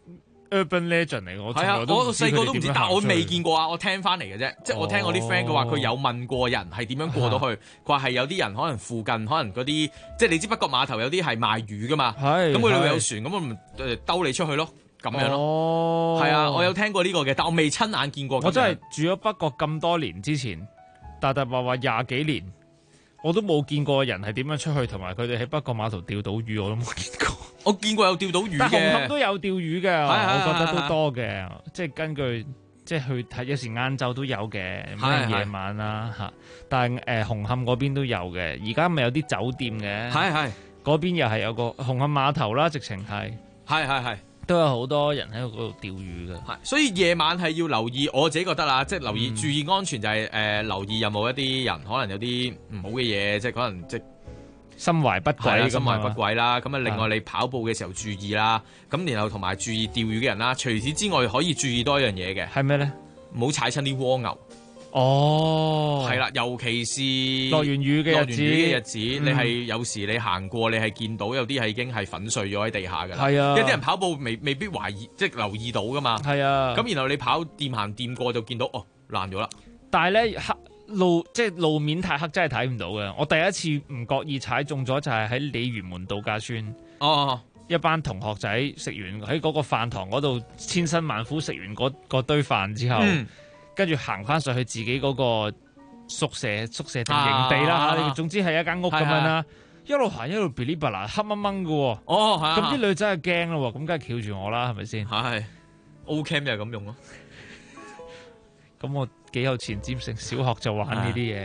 urban legend 嚟，我細個都唔知，但我未見過啊！我聽翻嚟嘅啫，即係我聽我啲 friend 佢話佢有問過人係點樣過到去，佢話係有啲人可能附近可能嗰啲，即係你知北角碼頭有啲係賣魚噶嘛，咁佢哋會有船，咁我咪兜你出去咯。咁樣咯，係啊，我有聽過呢個嘅，但我未親眼見過。 我真係住咗北角咁多年之前，大話20幾年，我都冇見過人係點樣出去，同埋佢哋喺北角碼頭釣到魚，我都冇見過。 我見過有釣到魚嘅， 但紅磡都有釣魚嘅，我覺得都多嘅。即係根據即係去睇，有時晏晝都有嘅，咩夜晚啦嚇。但係紅磡嗰邊都有嘅，而家咪有啲酒店嘅，嗰邊又係有個紅磡碼頭啦，直情係。都有好多人喺嗰度釣魚嘅， 所以夜晚係要留意。我自己覺得啦，即係留意注意安全，就係留意有冇一啲人可能有啲唔好嘅嘢，即係可能即係心懷不軌啦。咁啊，另外你跑步嘅時候注意啦，咁然後同埋注意釣魚嘅人啦。除此之外，可以注意多一樣嘢嘅， 係咩咧？ 唔好踩親啲蝸牛。 係啦，尤其是落完雨嘅日子， 你係有時你行過，你係見到有啲係已經係粉碎咗喺地下㗎啦。 係啊， 一啲人跑步未必懷疑，即係留意到㗎嘛。 係啊， 咁然後你跑掂過就見到爛咗啦。 但係咧即係路面太黑，真係睇唔到嘅。我第一次唔覺意踩中咗，就係喺鯉魚門度假村。一班同學仔食完喺嗰個飯堂嗰度千辛萬苦食完嗰堆飯之後。跟住行翻上去自己嗰個宿舍定營地啦，總之係一間屋咁樣啦。一路行一路噼哩啪啦黑掹掹嘅，咁啲女仔就驚咯，咁梗係翹住我啦，係咪先？ 係 O-Cam 又係咁用咯。 咁我幾有前瞻性，小學就玩呢啲嘢，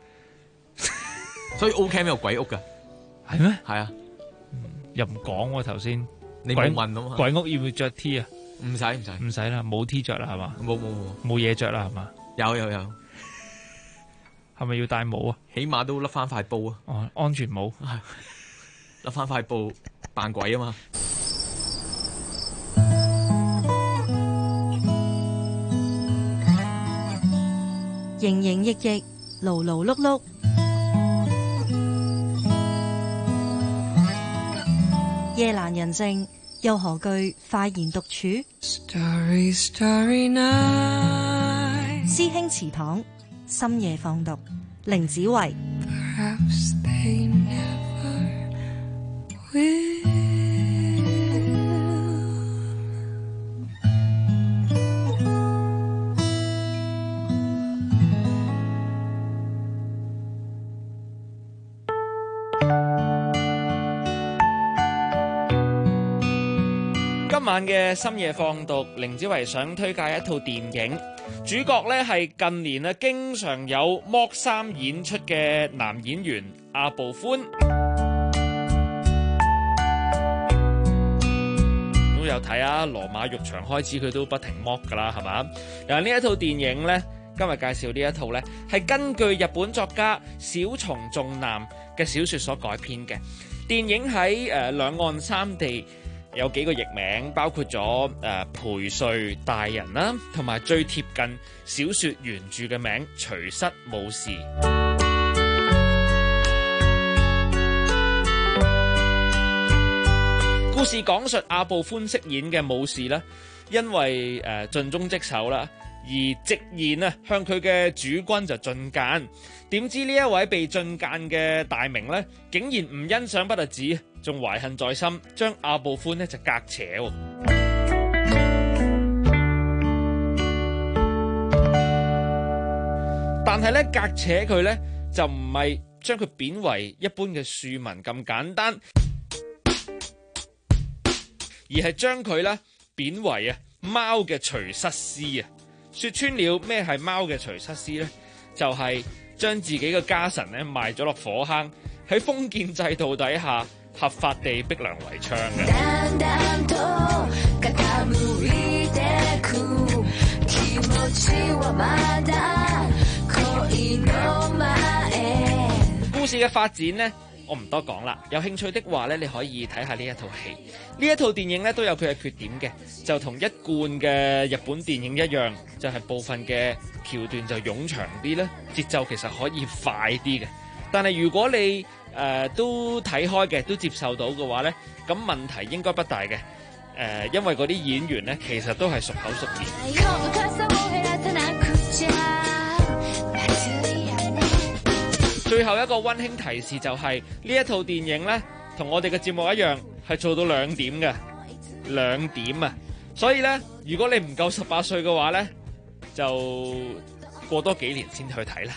所以 O-Cam 有鬼屋噶， 係咩？ 係啊， 又唔講喎頭先， 你冇問啊嘛？ 鬼屋要唔要着 T 啊？ 唔使啦，冇 T 着啦，係嘛？ 冇嘢着啦，係嘛？ 有， 係咪要戴帽啊？ 起碼都笠翻塊布啊！ 安全帽， 笠翻塊布扮鬼啊嘛！ 營營役役，勞勞碌碌。夜闌人靜，又何懼快言獨處？ Starry, starry night. 師兄祠堂，深夜放毒，凌子維。 Perhaps they never will. 今晚嘅深夜放毒，凌子維想推介一套電影，主角呢係近年咧經常有剝衫演出嘅男演員阿部寬。都有睇啊，羅馬浴場開始佢都不停剝噶啦，係嘛？嗱，呢一套電影呢，今日介紹呢一套呢，係根據日本作家小松重男嘅小說所改編嘅電影，喺兩岸三地有幾個譯名，包括咗陪睡大人啦，同埋最貼近小說原著嘅名隨室武士。故事講述阿部寬飾演嘅武士啦，因為盡忠職守啦，而直言啊向佢嘅主君就進諫。點知呢一位被進諫嘅大名呢，竟然唔欣賞不特止，仲懷恨在心，將阿部寬呢就革扯。但係呢，革扯佢呢，就唔係將佢貶為一般嘅庶民咁簡單，而係將佢呢貶為貓嘅隨室師啊！說穿了咩係貓嘅隨室師呢？就係將自己嘅家臣咧賣咗落火坑，喺封建制度底下合法地逼良為娼嘅。故事嘅發展呢，我唔多講啦。有興趣的話呢，你可以睇下呢一套戲。呢一套電影呢，都有佢嘅缺點嘅，就同一貫嘅日本電影一樣，就係部分嘅橋段就冗長啲咧，節奏其實可以快啲嘅。但係如果你都睇開嘅，都接受到嘅話呢，咁問題應該不大嘅。因為嗰啲演員呢，其實都係熟口熟面。最後一個溫馨提示就係呢一套電影呢，同我哋嘅節目一樣，係做到2點嘅2點啊！所以呢，如果你唔夠18歲嘅話呢，就過多幾年先去睇啦。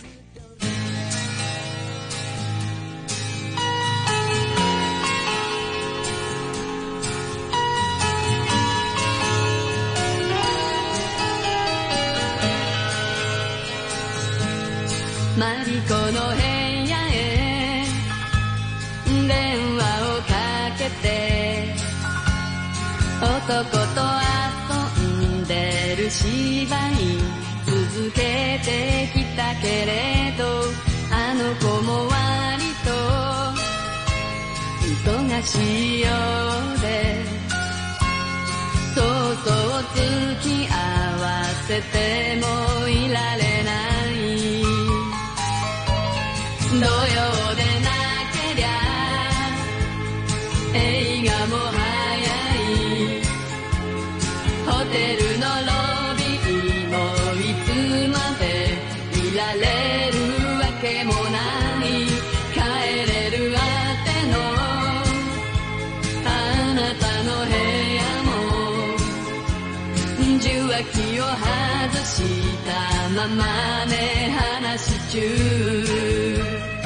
マリコの部屋へ電話をかけて男と遊んでる芝居続けてきたけれどあの子も割と忙しいようでそうそう付き合わせてもいられない土曜でなけりゃ映画も早いホテルのロビーもいつまでいられるわけもない帰れるあてのあなたの部屋も受話器を外したままね話中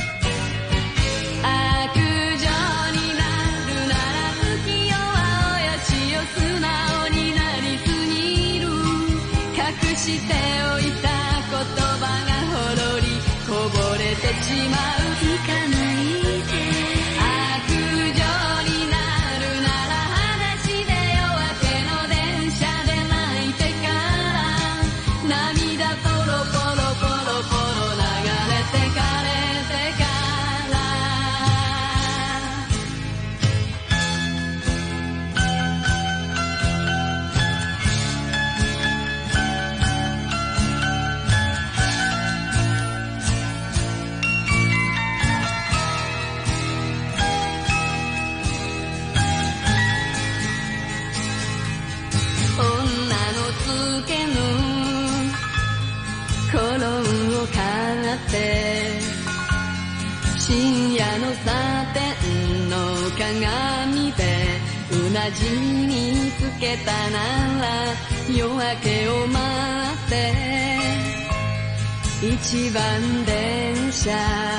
しておいた言葉がほろりこぼれてしまう行かないで悪女になるなら裸足で夜明けの電車で泣いてから涙ポロポロポロポロ流れてかれて鏡でうなじにつけたなら夜明けを待って一番電車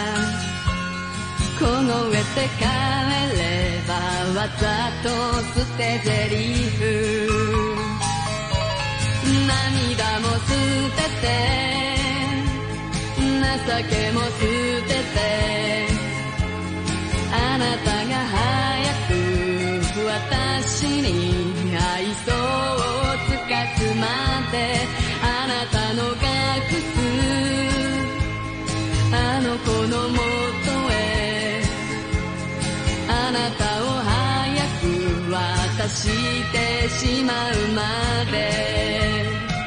凍えて帰ればわざと捨て台詞涙も捨てて情けも捨ててあなたが早く私に愛想をつかすまであなたの隠すあの子のもとへあなたを早く渡してしまうまで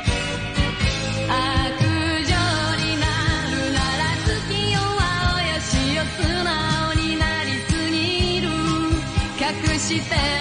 悪女になるなら月夜はおよしよ素直になりすぎる隠して